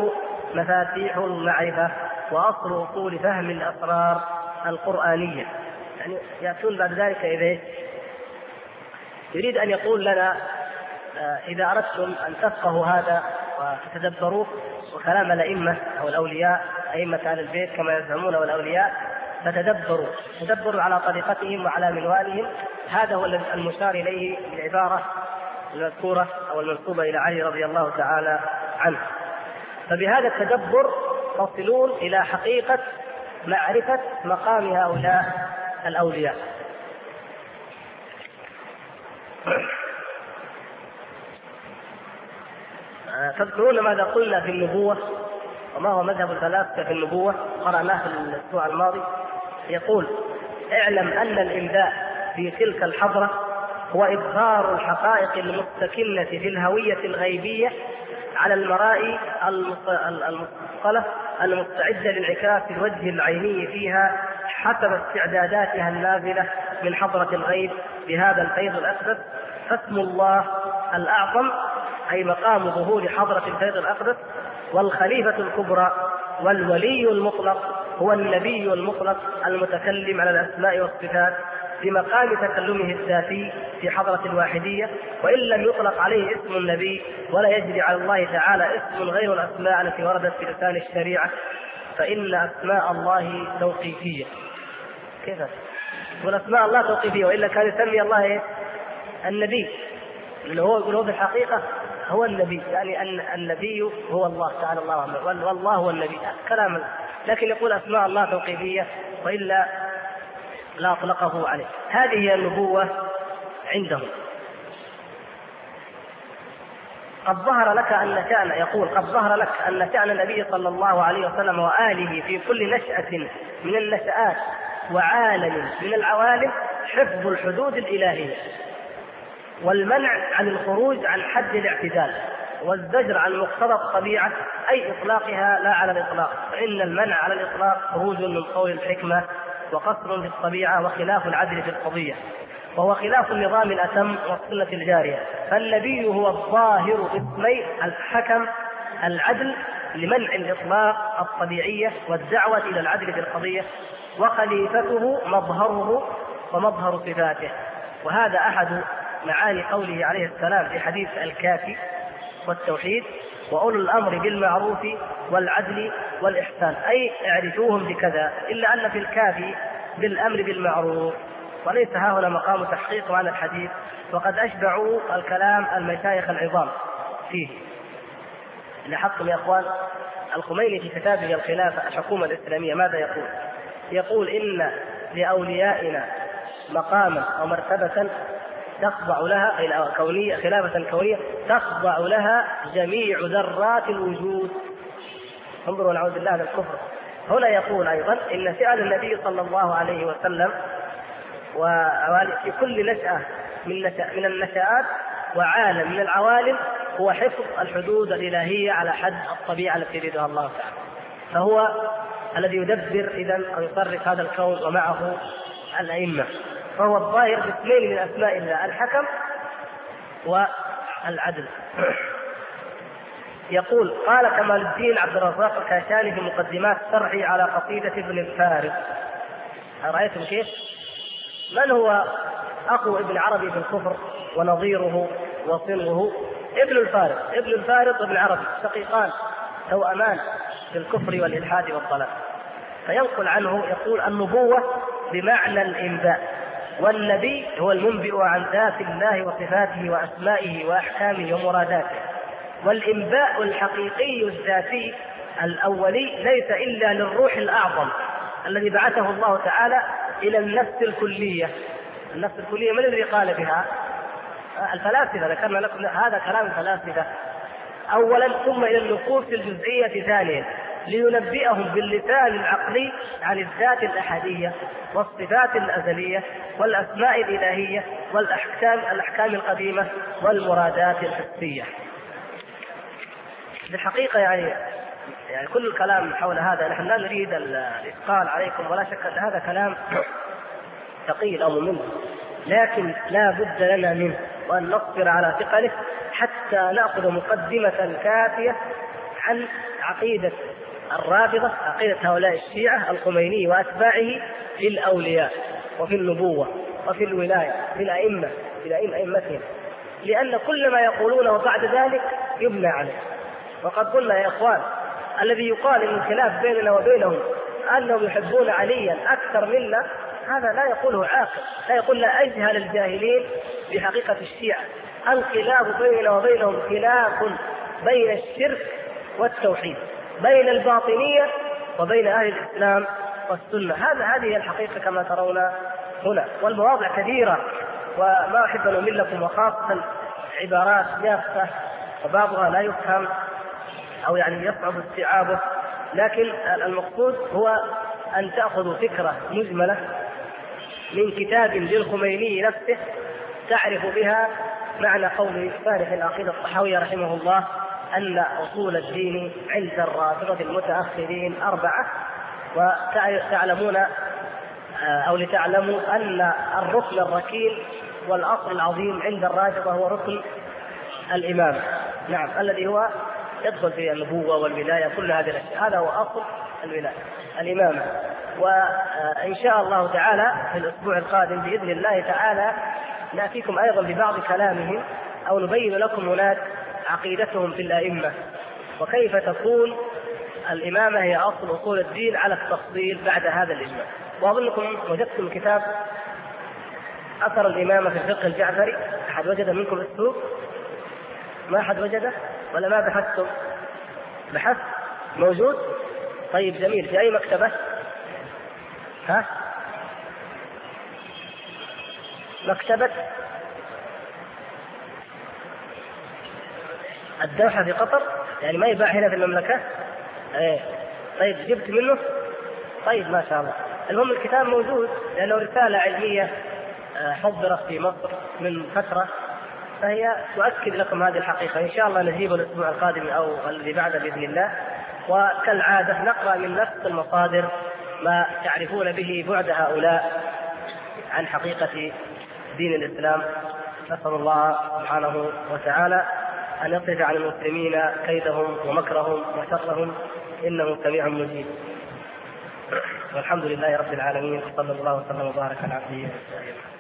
مفاتيح المعرفة وأصل أصول فهم الأسرار القرآنية. يعني يأتون بعد ذلك إذا يريد أن يقول لنا إذا أردتم أن تفقهوا هذا وتتدبروه وكلام الأئمة أو الأولياء، أئمة أهل البيت كما يزعمون والأولياء، فتدبروا على طريقتهم وعلى منوالهم. هذا هو المشار إليه بالعبارة المذكورة أو المنسوبة إلى علي رضي الله تعالى عنه. فبهذا التدبر تصلون إلى حقيقة معرفة مقام هؤلاء الأولياء. تذكرون ماذا قلنا في النبوة وما هو مذهب الفلاسفة في النبوة؟ قرأناه في الأسبوع الماضي. يقول: اعلم أن الإنباء في تلك الحضرة هو إظهار الحقائق المستكنة في الهوية الغيبية على المرائي المثقلة المستعدة لانعكاس الوجه العيني فيها حسب استعداداتها النازلة من حضرة الغيب بهذا الفيض الأقدس. فاسم الله الأعظم أي مقام ظهور حضرة الفيض الأقدس والخليفة الكبرى والولي المطلق هو النبي المطلق المتكلم على الأسماء والصفات بمقام تكلمه الذاتي في حضرة الواحدية، وإن لم يطلق عليه اسم النبي ولا يجري على الله تعالى اسم غير الأسماء التي وردت في لسان الشريعة، فإن أسماء الله توقيفية. كيف؟ والأسماء الله توقيفية، وإلا كان يسمي الله النبي، اللي هو يقول هو في الحقيقة هو النبي، يعني أن النبي هو الله تعالى الله والله هو النبي، كلام. لكن يقول أسماء الله توقيفية وإلا لا أطلقه عليه. هذه هي النبوة عندهم. قد ظهر لك أن شأن، يقول قد ظهر لك أن شأن النبي صلى الله عليه وسلم وآله في كل نشأة من النشآت وعالم من العوالم حفظ الحدود الإلهية والمنع عن الخروج عن حد الاعتدال والزجر عن مقتضى الطبيعة أي إطلاقها لا على الإطلاق، فإن المنع على الإطلاق خروج من قول الحكمة وقصر في الطبيعة وخلاف العدل في القضية، وهو خلاف النظام الأتم والسنة الجارية. فالنبي هو الظاهر باسمي الحكم العدل لمنع الإطلاق الطبيعية والدعوة إلى العدل في القضية، وخليفته مظهره ومظهر صفاته. وهذا أحد معاني قوله عليه السلام في حديث الكافي والتوحيد: وأولو الأمر بالمعروف والعدل والإحسان، أي اعرفوهم بكذا، إلا أن في الكافي بالأمر بالمعروف، وليس ها هنا مقام تحقيق معنى الحديث، وقد أشبعوا الكلام المشايخ العظام فيه. لاحظتم يا أخوان الخميني في كتابه الخلافة الحكومة الإسلامية ماذا يقول؟ يقول: إن لأوليائنا مقاما أو مرتبة تخضع لها إلى كونية، خلافة كونية تخضع لها جميع ذرات الوجود. انظروا نعوذ بالله من الكفر. هنا يقول أيضا إن فعل النبي صلى الله عليه وسلم في كل نشأة من النشآت وعالم من العوالم هو حفظ الحدود الإلهية على حد الطبيعة التي يريدها الله تعالى، فهو الذي يدبر إذن أو يصرف هذا الكون ومعه الأئمة، فهو الظاهر باثنين من أسماء الله الحكم والعدل. يقول: قال كمال الدين عبد الرزاق الكاشاني في مقدمات شرحه على قصيدة ابن الفارض. رأيتم كيف؟ من هو أخو ابن عربي في الكفر ونظيره وصنه؟ ابن الفارض. ابن الفارض وابن عربي شقيقان توأمان في الكفر والإلحاد والضلال. فينقل عنه يقول: النبوة بمعنى الإنباء، والنبي هو المنبئ عن ذات الله وصفاته وأسمائه وأحكامه ومراداته. والإنباء الحقيقي الذاتي الأولي ليس إلا للروح الأعظم الذي بعثه الله تعالى إلى النفس الكلية. النفس الكلية من الذي قال بها؟ الفلاسفة. ذكرنا لكم هذا كلام الفلاسفة أولا، ثم إلى النفوس الجزئية ثانيا، لينبئهم باللسان العقلي عن الذات الأحدية والصفات الأزلية والأسماء الإلهية والأحكام القديمة والمرادات الحسية. بالحقيقة يعني كل الكلام حول هذا نحن لا نريد الإثقال عليكم، ولا شك أن هذا كلام ثقيل أو ممل، لكن لا بد لنا منه وأن نصبر على ثقله حتى نأخذ مقدمة كافية عن عقيدة الرافضة، عقيدة هؤلاء الشيعة الخميني وأتباعه في الأولياء وفي النبوة وفي الولاية في الأئمة في أئمتهم، لأن كل ما يقولونه بعد ذلك يبنى عليه. وقد قلنا يا إخوان الذي يقال إن الخلاف بيننا وبينهم أنهم يحبون عليا أكثر منا، هذا لا يقوله عاقل، لا يقول لا أجهل الجاهلين بحقيقة الشيعة. الخلاف بيننا وبينهم خلاف بين الشرك والتوحيد، بين الباطنية وبين أهل الإسلام والسنة. هذه الحقيقة كما ترون هنا، والمواضع كثيرة وما أحب أن أمل لكم، وخاصة عبارات جافة وبعضها لا يفهم أو يعني يصعب استيعابه، لكن المقصود هو أن تأخذوا فكرة مجملة من كتاب للخميني نفسه تعرف بها معنى قول فارح العقيدة الطحاوية رحمه الله أن أصول الدين عند الرافضة المتأخرين 4، وتعلمون أو لتعلموا أن الركن الركين والأصل العظيم عند الرافضة هو ركن الإمامة، نعم، الذي هو يدخل في النبوة والولاية كل هذه الأشياء، هذا هو أصل الولاية الإمامة. وإن شاء الله تعالى في الأسبوع القادم بإذن الله تعالى نأتيكم أيضا ببعض كلامهم أو نبين لكم هناك عقيدتهم في الأئمة وكيف تكون الإمامة هي أصول الدين على التفصيل بعد هذا الإجماع. وأظنكم وجدتم كتاب أثر الإمامة في الفقه الجعفري، أحد وجد منكم السوق؟ ما أحد وجده ولا ما بحثتم؟ بحث موجود؟ طيب جميل. في أي مكتبة؟ ها؟ مكتبة الدوحة في قطر، يعني ما يباع هنا في المملكة؟ ايه طيب جبت منه؟ طيب ما شاء الله. المهم الكتاب موجود لأنه رسالة علمية حضرت في مصر من فترة، فهي تؤكد لكم هذه الحقيقة. إن شاء الله نجيب الأسبوع القادم أو الذي بعده بإذن الله، وكالعادة نقرأ من نفس المصادر ما تعرفون به بعد هؤلاء عن حقيقة دين الإسلام. نسأل الله سبحانه وتعالى أن يصرف عن المسلمين كيدهم ومكرهم وشرهم، إنه سميع مجيب. والحمد لله رب العالمين، صلى الله وسلم وبارك على عبده ورسوله.